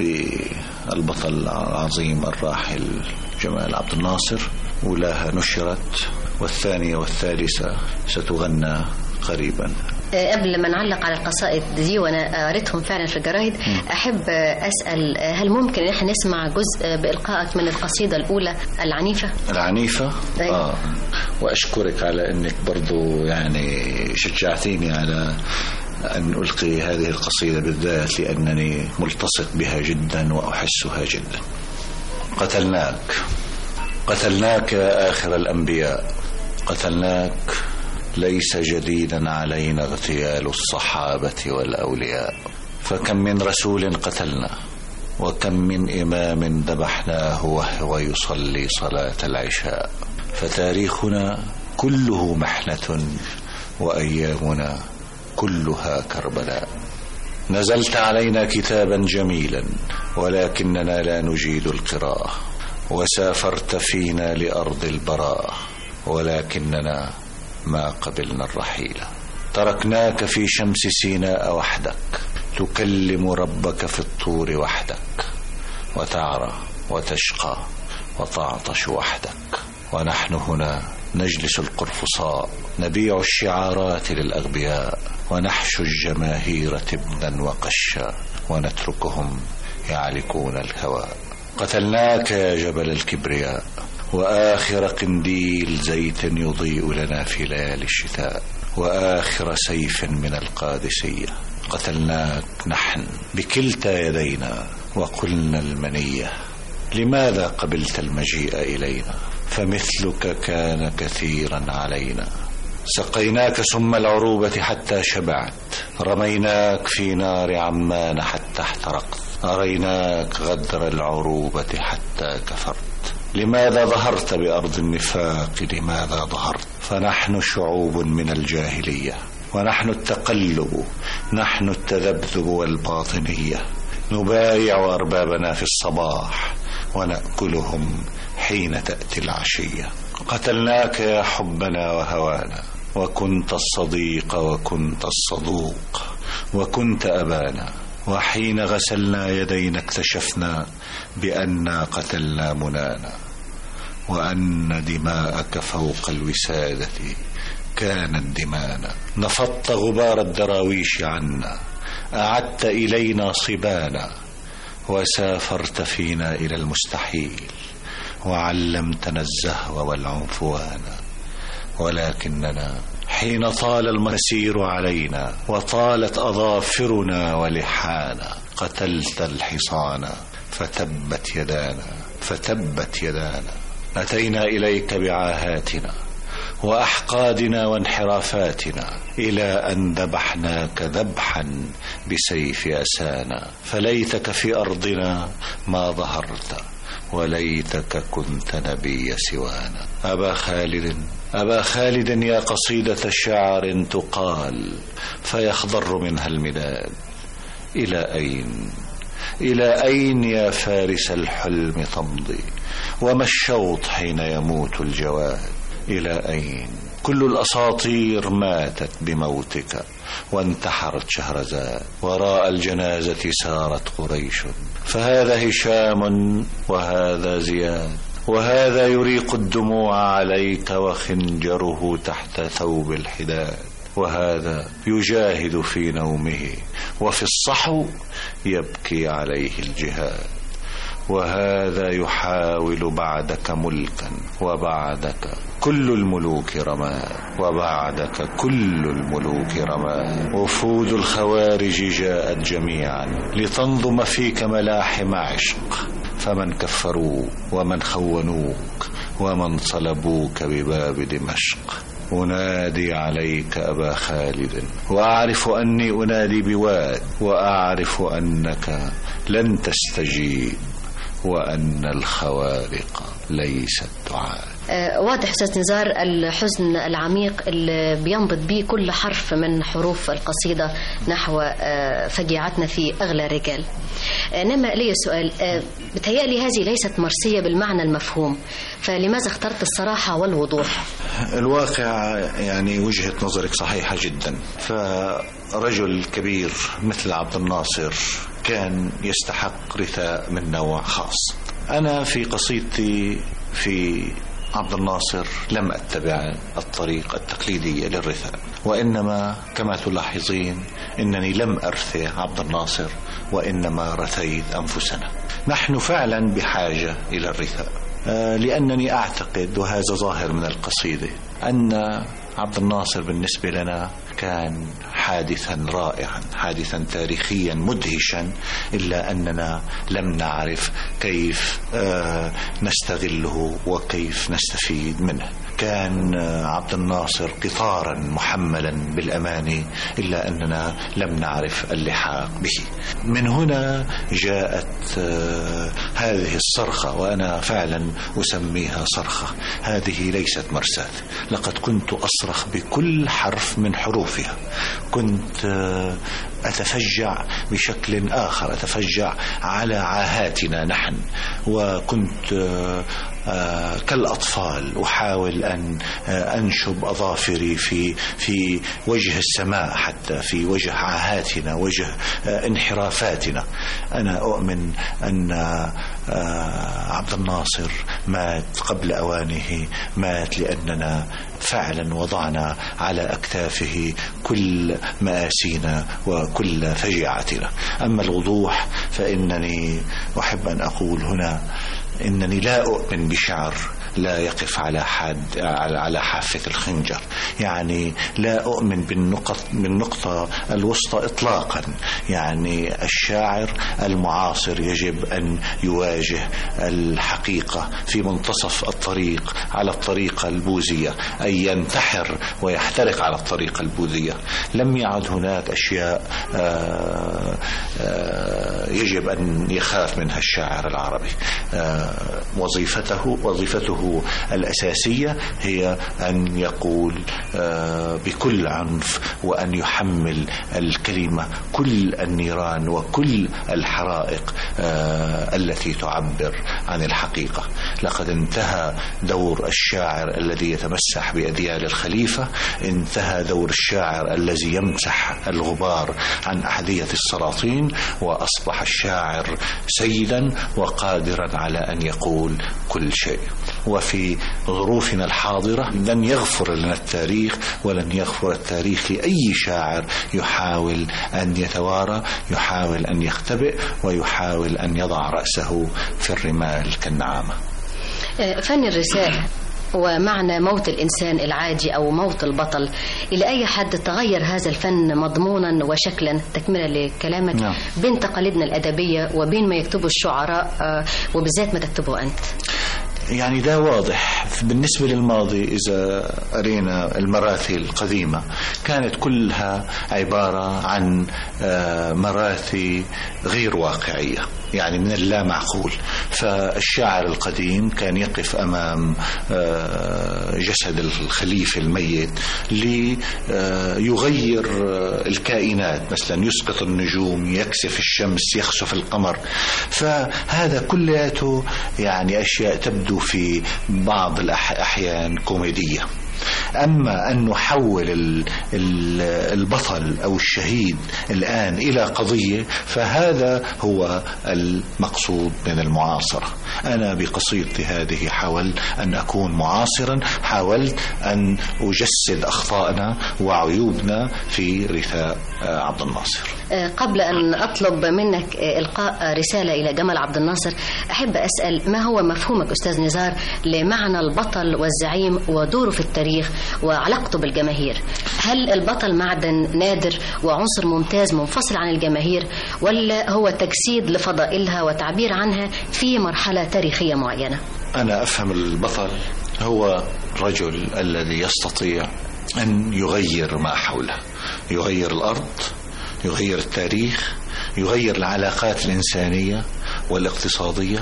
بالبطل العظيم الراحل جمال عبد الناصر، ولها نشرت، والثانية والثالثة ستغنى قريبا.
قبل ما نعلق على القصائد دي وانا قريتهم فعلا في الجرايد، احب اسال هل ممكن ان احنا نسمع جزء بالقائك من القصيده الاولى العنيفه؟
العنيفه؟ أيوة. اه واشكرك على انك برضو يعني شجعتيني على ان القي هذه القصيده بالذات، لانني ملتصق بها جدا واحسها جدا. قتلناك قتلناك يا آخر الأنبياء، قتلناك ليس جديدا علينا اغتيال الصحابة والأولياء، فكم من رسول قتلنا وكم من إمام ذبحناه وهو يصلي صلاة العشاء، فتاريخنا كله محنة وأيامنا كلها كربلاء. نزلت علينا كتابا جميلا ولكننا لا نجيد القراءة، وسافرت فينا لأرض البراءة ولكننا ما قبلنا الرحيل. تركناك في شمس سيناء وحدك، تكلم ربك في الطور وحدك، وتعرى وتشقى وتعطش وحدك، ونحن هنا نجلس القرفصاء نبيع الشعارات للأغبياء، ونحشو الجماهير تبنا وقشا، ونتركهم يعلكون الهواء. قتلناك يا جبل الكبرياء، وآخر قنديل زيت يضيء لنا في ليالي الشتاء، وآخر سيف من القادسية. قتلناك نحن بكلتا يدينا وقلنا المنية، لماذا قبلت المجيء إلينا؟ فمثلك كان كثيرا علينا. سقيناك سم العروبة حتى شبعت، رميناك في نار عمان حتى احترقت، أريناك غدر العروبة حتى كفرت. لماذا ظهرت بأرض النفاق؟ لماذا ظهرت؟ فنحن شعوب من الجاهلية، ونحن التقلب، نحن التذبذب والباطنية، نبايع أربابنا في الصباح ونأكلهم حين تأتي العشية. قتلناك يا حبنا وهوانا، وكنت الصديق وكنت الصدوق وكنت أبانا، وحين غسلنا يدينا اكتشفنا بأننا قتلنا منانا، وأن دماءك فوق الوسادة كانت دمانا. نفضت غبار الدراويش عنا، أعدت إلينا صبانا، وسافرت فينا إلى المستحيل، وعلمتنا الزهو والعنفوان. ولكننا حين طال المسير علينا وطالت أظافرنا ولحانا، قتلت الحصان فتبت يدانا فتبت يدانا. أتينا إليك بعاهاتنا وأحقادنا وانحرافاتنا، إلى أن ذبحناك ذبحا بسيف أسانا. فليتك في أرضنا ما ظهرت، وليتك كنت نبي سوانا. أبا خالد أبا خالد يا قصيدة شعر تقال فيخضر منها المداد، إلى أين إلى أين يا فارس الحلم تمضي؟ وما الشوط حين يموت الجواد؟ إلى أين؟ كل الأساطير ماتت بموتك، وانتحرت شهرزاد، وراء الجنازة سارت قريش. فهذا هشام وهذا زياد، وهذا يريق الدموع عليك وخنجره تحت ثوب الحداد، وهذا يجاهد في نومه وفي الصحو يبكي عليه الجهاد، وهذا يحاول بعدك ملكا وبعدك كل الملوك رماد، وبعدك كل الملوك رماد. وفود الخوارج جاءت جميعا لتنظم فيك ملاحم عشق، فمن كفروك ومن خونوك ومن صلبوك بباب دمشق. أنادي عليك أبا خالد، وأعرف أني أنادي بواد، وأعرف أنك لن تستجيب، وأن الخوارق ليست تعاد.
أه واضح أستاذ نزار الحزن العميق اللي بينبض به كل حرف من حروف القصيدة نحو أه فجيعتنا في أغلى الرجال. أه نما لي سؤال، أه بتهيألي هذه ليست مرسية بالمعنى المفهوم، فلماذا اخترت الصراحة والوضوح؟
الواقع يعني وجهة نظرك صحيحة جدا. فرجل كبير مثل عبد الناصر كان يستحق رثاء من نوع خاص. أنا في قصيدتي في عبد الناصر لم أتبع الطريق التقليدي للرثاء، وإنما كما تلاحظين أنني لم أرثي عبد الناصر، وإنما رثيت أنفسنا. نحن فعلا بحاجة إلى الرثاء، لأنني أعتقد، وهذا ظاهر من القصيدة، أن عبد الناصر بالنسبة لنا كان حادثا رائعا، حادثا تاريخيا مدهشا، إلا أننا لم نعرف كيف نستغله وكيف نستفيد منه. كان عبد الناصر قطارا محملا بالأماني، إلا أننا لم نعرف اللحاق به. من هنا جاءت هذه الصرخة، وأنا فعلا أسميها صرخة. هذه ليست مرساة، لقد كنت أصرخ بكل حرف من حروفها. كنت أتفجع بشكل آخر، أتفجع على عاهاتنا نحن، وكنت كالأطفال أحاول أن أنشب أظافري في في وجه السماء، حتى في وجه عاهاتنا، وجه انحرافاتنا. أنا أؤمن أن عبد الناصر مات قبل أوانه، مات لأننا فعلا وضعنا على أكتافه كل مآسينا وكل فجيعتنا. أما الوضوح فإنني أحب أن أقول هنا إنني لا أؤمن بشعر لا يقف على حد على حافة الخنجر، يعني لا أؤمن بالنقط بالنقطة الوسطى إطلاقا. يعني الشاعر المعاصر يجب أن يواجه الحقيقة في منتصف الطريق على الطريقة البوذية، أي ينتحر ويحترق على الطريقة البوذية. لم يعد هناك أشياء آآ آآ يجب أن يخاف منها الشاعر العربي. وظيفته وظيفته الأساسية هي أن يقول بكل عنف وأن يحمل الكلمة كل النيران وكل الحرائق التي تعبر عن الحقيقة. لقد انتهى دور الشاعر الذي يتمسح بأديال الخليفة، انتهى دور الشاعر الذي يمسح الغبار عن أحذية السلاطين، وأصبح الشاعر سيدا وقادرا على أن يقول كل شيء. وفي ظروفنا الحاضرة لن يغفر لنا التاريخ ولن يغفر التاريخ لأي شاعر يحاول أن يتوارى، يحاول أن يختبئ، ويحاول أن يضع رأسه في الرمال كالنعامة.
فن الرسالة ومعنى موت الإنسان العادي أو موت البطل، إلى أي حد تغير هذا الفن مضمونا وشكلا، تكملة لكلامك، نعم. بين تقاليدنا الأدبية وبين ما يكتبه الشعراء وبالذات ما تكتبه أنت؟
يعني ده واضح. بالنسبة للماضي إذا قرينا المراثي القديمة كانت كلها عبارة عن مراثي غير واقعية، يعني من اللا معقول. فالشاعر القديم كان يقف أمام جسد الخليفة الميت ليغير الكائنات، مثلا يسقط النجوم، يكسف الشمس، يخسف القمر. فهذا كله يعني أشياء تبدو في بعض الأحيان كوميدية. أما أن نحول البطل أو الشهيد الآن إلى قضية فهذا هو المقصود من المعاصرة. أنا بقصيدتي هذه حاولت أن أكون معاصرا، حاولت أن أجسد أخطائنا وعيوبنا في رثاء عبد الناصر.
قبل أن أطلب منك إلقاء رسالة إلى جمال عبد الناصر، أحب أسأل ما هو مفهومك أستاذ نزار لمعنى البطل والزعيم ودوره في التاريخ وعلاقته بالجماهير؟ هل البطل معدن نادر وعنصر ممتاز منفصل عن الجماهير، ولا هو تجسيد لفضائلها وتعبير عنها في مرحلة تاريخية معينة؟
أنا أفهم البطل هو رجل الذي يستطيع أن يغير ما حوله، يغير الأرض، يغير التاريخ، يغير العلاقات الإنسانية والاقتصادية،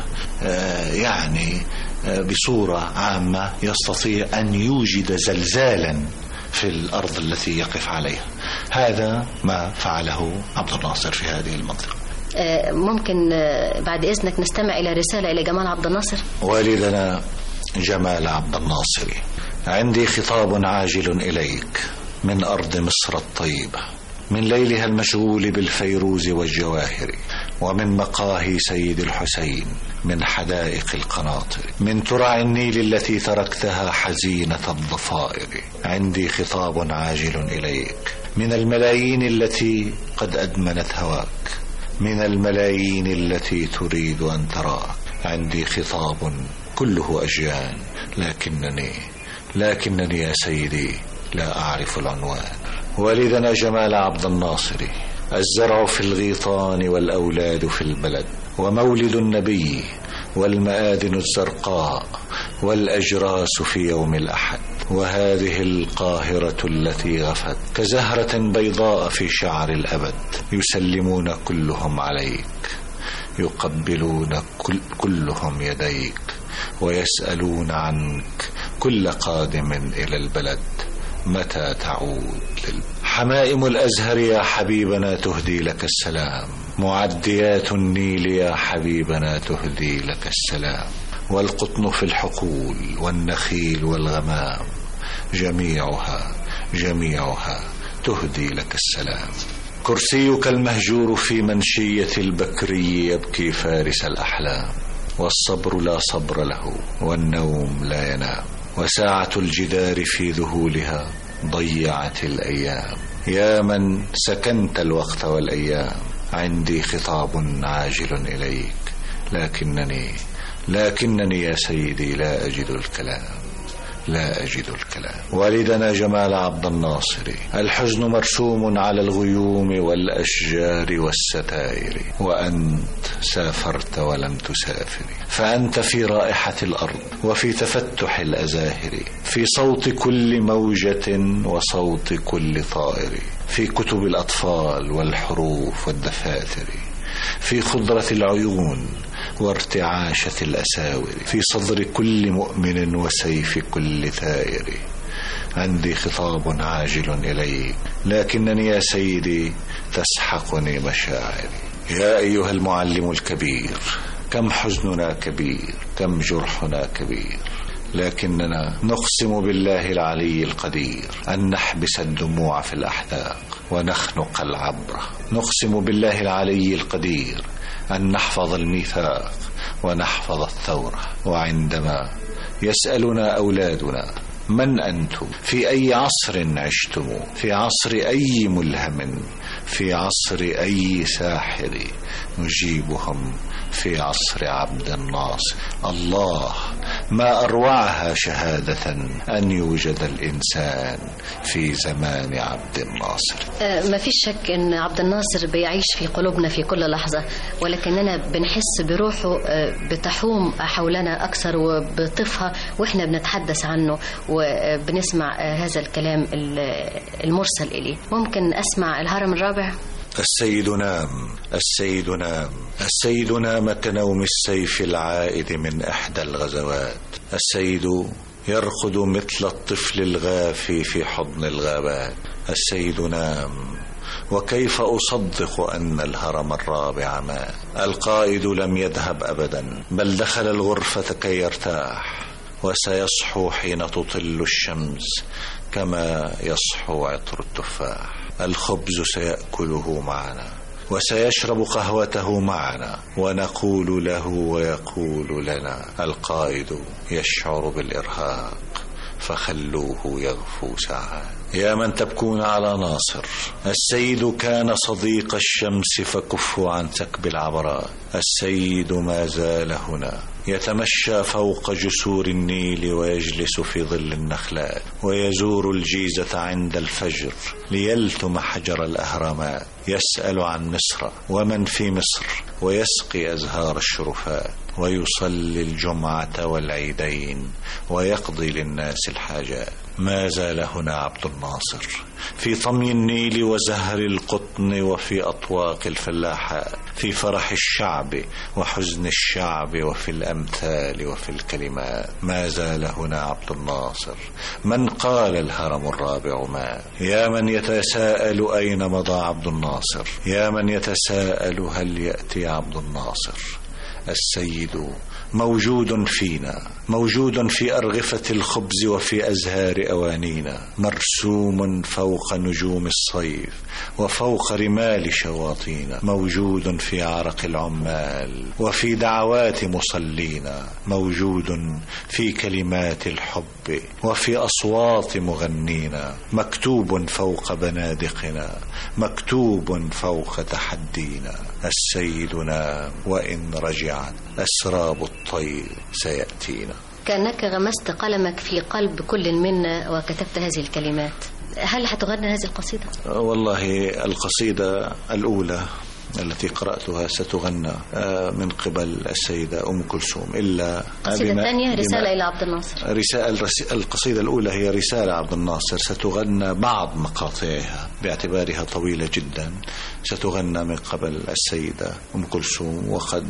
يعني بصورة عامة يستطيع أن يوجد زلزالا في الأرض التي يقف عليها. هذا ما فعله عبد الناصر في هذه المنطقة.
ممكن بعد إذنك نستمع إلى رسالة إلى جمال عبد الناصر؟
والدنا جمال عبد الناصر، عندي خطاب عاجل إليك من أرض مصر الطيبة، من ليلها المشغول بالفيروز والجواهر، ومن مقاهي سيد الحسين، من حدائق القناطر، من ترع النيل التي تركتها حزينة الضفائر. عندي خطاب عاجل إليك من الملايين التي قد أدمنت هواك، من الملايين التي تريد أن تراك. عندي خطاب كله أجيان، لكنني لكنني يا سيدي لا أعرف العنوان. والدنا جمال عبد الناصر، الزرع في الغيطان والأولاد في البلد، ومولد النبي والمآذن الزرقاء والأجراس في يوم الأحد، وهذه القاهرة التي غفت كزهرة بيضاء في شعر الأبد. يسلمون كلهم عليك، يقبلون كل كلهم يديك، ويسألون عنك كل قادم إلى البلد متى تعود. حمائم الأزهر يا حبيبنا تهدي لك السلام، معديات النيل يا حبيبنا تهدي لك السلام، والقطن في الحقول والنخيل والغمام، جميعها جميعها تهدي لك السلام. كرسيك المهجور في منشية البكري يبكي فارس الأحلام، والصبر لا صبر له، والنوم لا ينام، وساعة الجدار في ذهولها ضيعت الأيام. يا من سكنت الوقت والأيام، عندي خطاب عاجل إليك، لكنني لكنني يا سيدي لا أجد الكلام، لا أجد الكلام. والدنا جمال عبد الناصر، الحزن مرسوم على الغيوم والأشجار والستائر، وأنت سافرت ولم تسافر، فأنت في رائحة الأرض وفي تفتح الأزاهر، في صوت كل موجة وصوت كل طائر، في كتب الأطفال والحروف والدفاتر، في خضرة العيون وارتعاشة الأساور، في صدر كل مؤمن وسيف كل ثائر. عندي خطاب عاجل إليك، لكنني يا سيدي تسحقني مشاعري. يا أيها المعلم الكبير، كم حزننا كبير، كم جرحنا كبير، لكننا نقسم بالله العلي القدير أن نحبس الدموع في الأحداق ونخنق العبرة. نقسم بالله العلي القدير أن نحفظ الميثاق ونحفظ الثورة. وعندما يسألنا أولادنا من أنتم، في أي عصر عشتم، في عصر أي ملهم، في عصر أي ساحر، نجيبهم في عصر عبد الناصر. الله، ما أروعها شهادة أن يوجد الإنسان في زمان عبد الناصر.
أه ما فيش شك أن عبد الناصر بيعيش في قلوبنا في كل لحظة، ولكننا بنحس بروحه أه بتحوم حولنا أكثر وبطفها وإحنا بنتحدث عنه وبنسمع أه هذا الكلام المرسل إليه. ممكن أسمع الهرم الرابع؟
السيد نام، السيد نام، السيد نام كنوم السيف العائد من إحدى الغزوات. السيد يرقد مثل الطفل الغافي في حضن الغابات. السيد نام، وكيف أصدق أن الهرم الرابع مات؟ القائد لم يذهب أبدا، بل دخل الغرفة كي يرتاح، وسيصحو حين تطل الشمس كما يصحو عطر التفاح. الخبز سيأكله معنا، وسيشرب قهوته معنا، ونقول له ويقول لنا. القائد يشعر بالإرهاق، فخلوه يغفو ساعات. يا من تبكون على ناصر، السيد كان صديق الشمس فكفوا عن سكب العبرات. السيد ما زال هنا، يتمشى فوق جسور النيل ويجلس في ظل النخلات، ويزور الجيزة عند الفجر ليلتم حجر الأهرامات. يسأل عن مصر ومن في مصر، ويسقي أزهار الشرفات، ويصلي الجمعة والعيدين، ويقضي للناس الحاجات. ما زال هنا عبد الناصر في طمي النيل وزهر القطن، وفي أطواق الفلاحات، في فرح الشعب وحزن الشعب، وفي الأمثال وفي الكلمات. ما زال هنا عبد الناصر. من قال الهرم الرابع مات؟ يا من يتساءل أين مضى عبد الناصر، يا من يتساءل هل يأتي عبد الناصر. السيد موجود فينا، موجود في أرغفة الخبز وفي أزهار أوانينا، مرسوم فوق نجوم الصيف وفوق رمال شواطينا، موجود في عرق العمال وفي دعوات مصلينا، موجود في كلمات الحب وفي أصوات مغنينا، مكتوب فوق بنادقنا، مكتوب فوق تحدينا. السيد نام، وإن رجعت أسراب الطير سيأتينا.
كأنك غمست قلمك في قلب كل منا وكتبت هذه الكلمات. هل هتغنى هذه القصيدة؟
والله القصيدة الأولى التي قرأتها ستغنى من قبل السيدة أم كلثوم. إلا
القصيدة الثانية رسالة إلى عبد الناصر.
رسالة القصيدة الأولى هي رسالة عبد الناصر، ستغنى بعض مقاطعها باعتبارها طويلة جدا، ستغنى من قبل السيدة أم كلثوم، وقد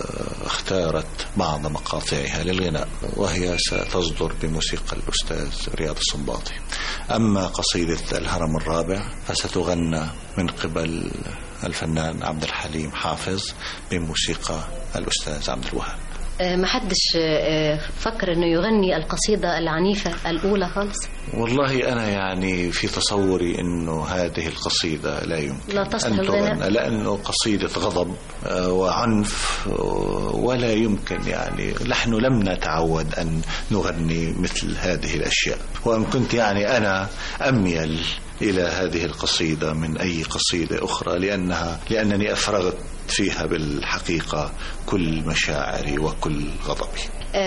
اختارت بعض مقاطعها للغناء، وهي ستصدر بموسيقى الأستاذ رياض السنباطي. أما قصيدة الهرم الرابع فستغنى من قبل الفنان عبد الحليم حافظ بموسيقى الأستاذ عبد الوهاب.
ما حدش فكر انه يغني القصيدة العنيفة الأولى خالص؟
والله أنا يعني في تصوري أنه هذه القصيدة لا يمكن
لا تصلح
أن
الغناء،
تغنى، لأنه قصيدة غضب وعنف، ولا يمكن يعني نحن لم نتعود أن نغني مثل هذه الأشياء. وإن كنت يعني أنا أميل إلى هذه القصيدة من أي قصيدة أخرى، لأنها لأنني أفرغت فيها بالحقيقة كل مشاعري وكل غضبي.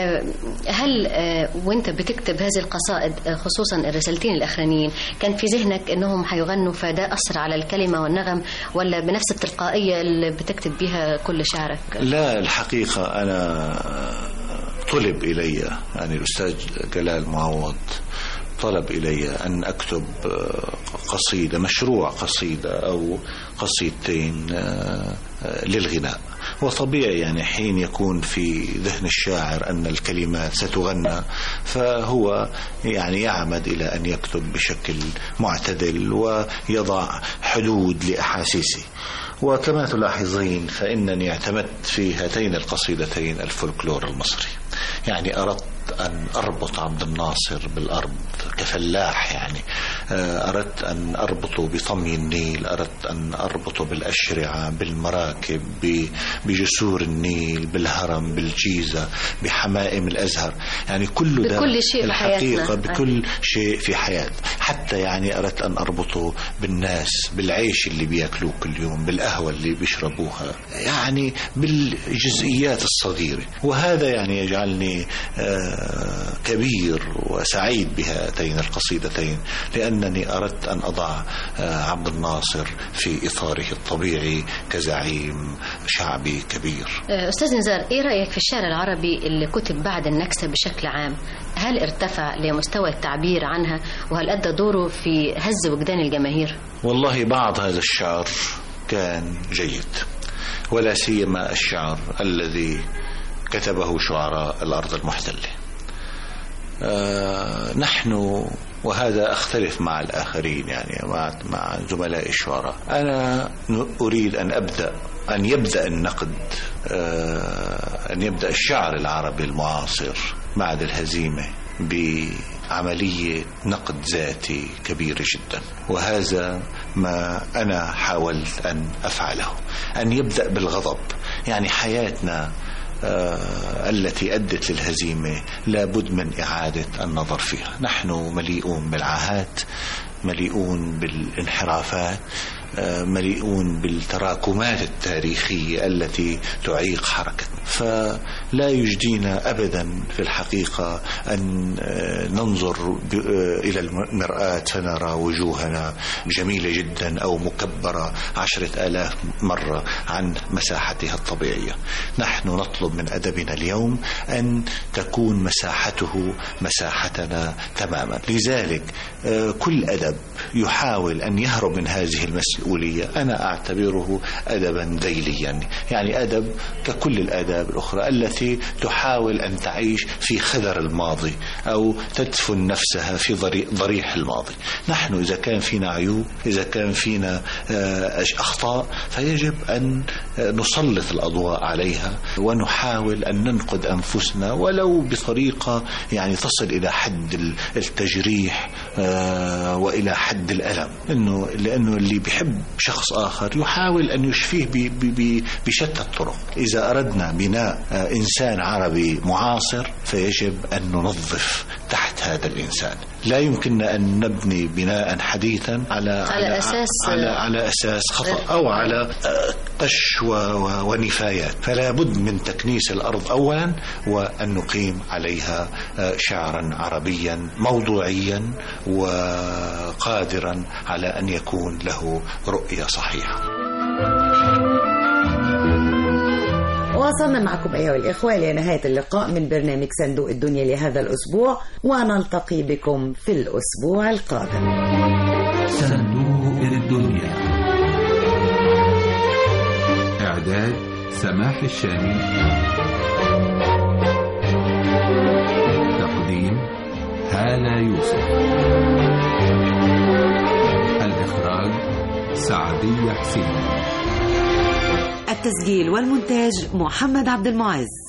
هل وانت بتكتب هذه القصائد خصوصا الرسالتين الأخرانيين كان في ذهنك أنهم حيغنوا فده أثر على الكلمة والنغم، ولا بنفس التلقائية اللي بتكتب بها كل شعرك؟
لا، الحقيقة أنا طلب إلي يعني الأستاذ جلال معوض طلب إلي أن أكتب قصيدة، مشروع قصيدة أو قصيدتين للغناء. وطبيعي يعني حين يكون في ذهن الشاعر أن الكلمات ستغنى فهو يعني يعمد إلى أن يكتب بشكل معتدل ويضع حدود لأحاسيسي. وكما تلاحظين فإنني اعتمدت في هاتين القصيدتين الفولكلور المصري، يعني أردت أن أربط عبد الناصر بالأرض كفلاح، يعني أردت أن أربطه بطمي النيل، أردت أن أربطه بالأشرعة، بالمراكب، بجسور النيل، بالهرم، بالجيزة، بحمائم الأزهر، يعني كل ده
بكل شيء
الحقيقة بكل شيء في حياة. حتى يعني أردت أن أربطه بالناس، بالعيش اللي بيأكلوه كل يوم، بالقهوة اللي بيشربوها، يعني بالجزئيات الصغيرة. وهذا يعني يجعلني كبير وسعيد بهاتين القصيدتين، لأنني أردت أن أضع عبد الناصر في إطاره الطبيعي كزعيم شعبي كبير.
أستاذ نزار، إيه رأيك في الشعر العربي اللي كتب بعد النكسة بشكل عام؟ هل ارتفع لمستوى التعبير عنها، وهل أدى دوره في هز وجدان الجماهير؟
والله بعض هذا الشعر كان جيد، ولا سيما الشعر الذي كتبه شعراء الأرض المحتلة. آه نحن، وهذا أختلف مع الآخرين يعني مع, مع زملاء الشعراء، أنا أريد أن أبدأ أن يبدأ النقد آه أن يبدأ الشعر العربي المعاصر بعد الهزيمة بعملية نقد ذاتي كبيرة جدا، وهذا ما أنا حاولت أن أفعله، أن يبدأ بالغضب. يعني حياتنا آه التي أدت للهزيمة لابد من إعادة النظر فيها. نحن مليئون بالعاهات، مليئون بالانحرافات، آه مليئون بالتراكمات التاريخية التي تعيق حركتنا، فلا يجدينا أبدا في الحقيقة أن آه ننظر آه إلى المرآة فنرى وجوهنا جميلة جدا أو مكبرة عشرة آلاف مرة عن مساحتها الطبيعية. نحن نطلب من أدبنا اليوم أن تكون مساحته مساحتنا تماما. لذلك آه كل أدب يحاول أن يهرب من هذه المسؤولية أنا أعتبره أدبا ذيليا، يعني أدب ككل الآداب الأخرى التي تحاول أن تعيش في خدر الماضي أو تدفن نفسها في ضريح الماضي. نحن إذا كان فينا عيوب، إذا كان فينا أخطاء، فيجب أن نسلط الأضواء عليها ونحاول أن ننقد أنفسنا ولو بطريقة يعني تصل إلى حد التجريح وإلى حد الألم، إنه لأنه اللي بيحب شخص آخر يحاول أن يشفيه بشتى الطرق. إذا أردنا بناء إنسان عربي معاصر فيجب أن ننظف تحت هذا الإنسان. لا يمكننا أن نبني بناء حديثا على
على, على أساس
على, على أساس خطأ أو على قش ونفايات. فلا بد من تكنيس الأرض أولا، وأن نقيم عليها شعرا عربيا موضوعيا وقادرا على أن يكون له رؤية صحيحة.
وصلنا معكم أيها الإخوة لنهاية اللقاء من برنامج صندوق الدنيا لهذا الأسبوع، ونلتقي بكم في الأسبوع القادم.
صندوق الدنيا، إعداد سماح الشامي، تقديم هالة يوسف، الإخراج سعدية حسين،
التسجيل والمونتاج محمد عبد المعز.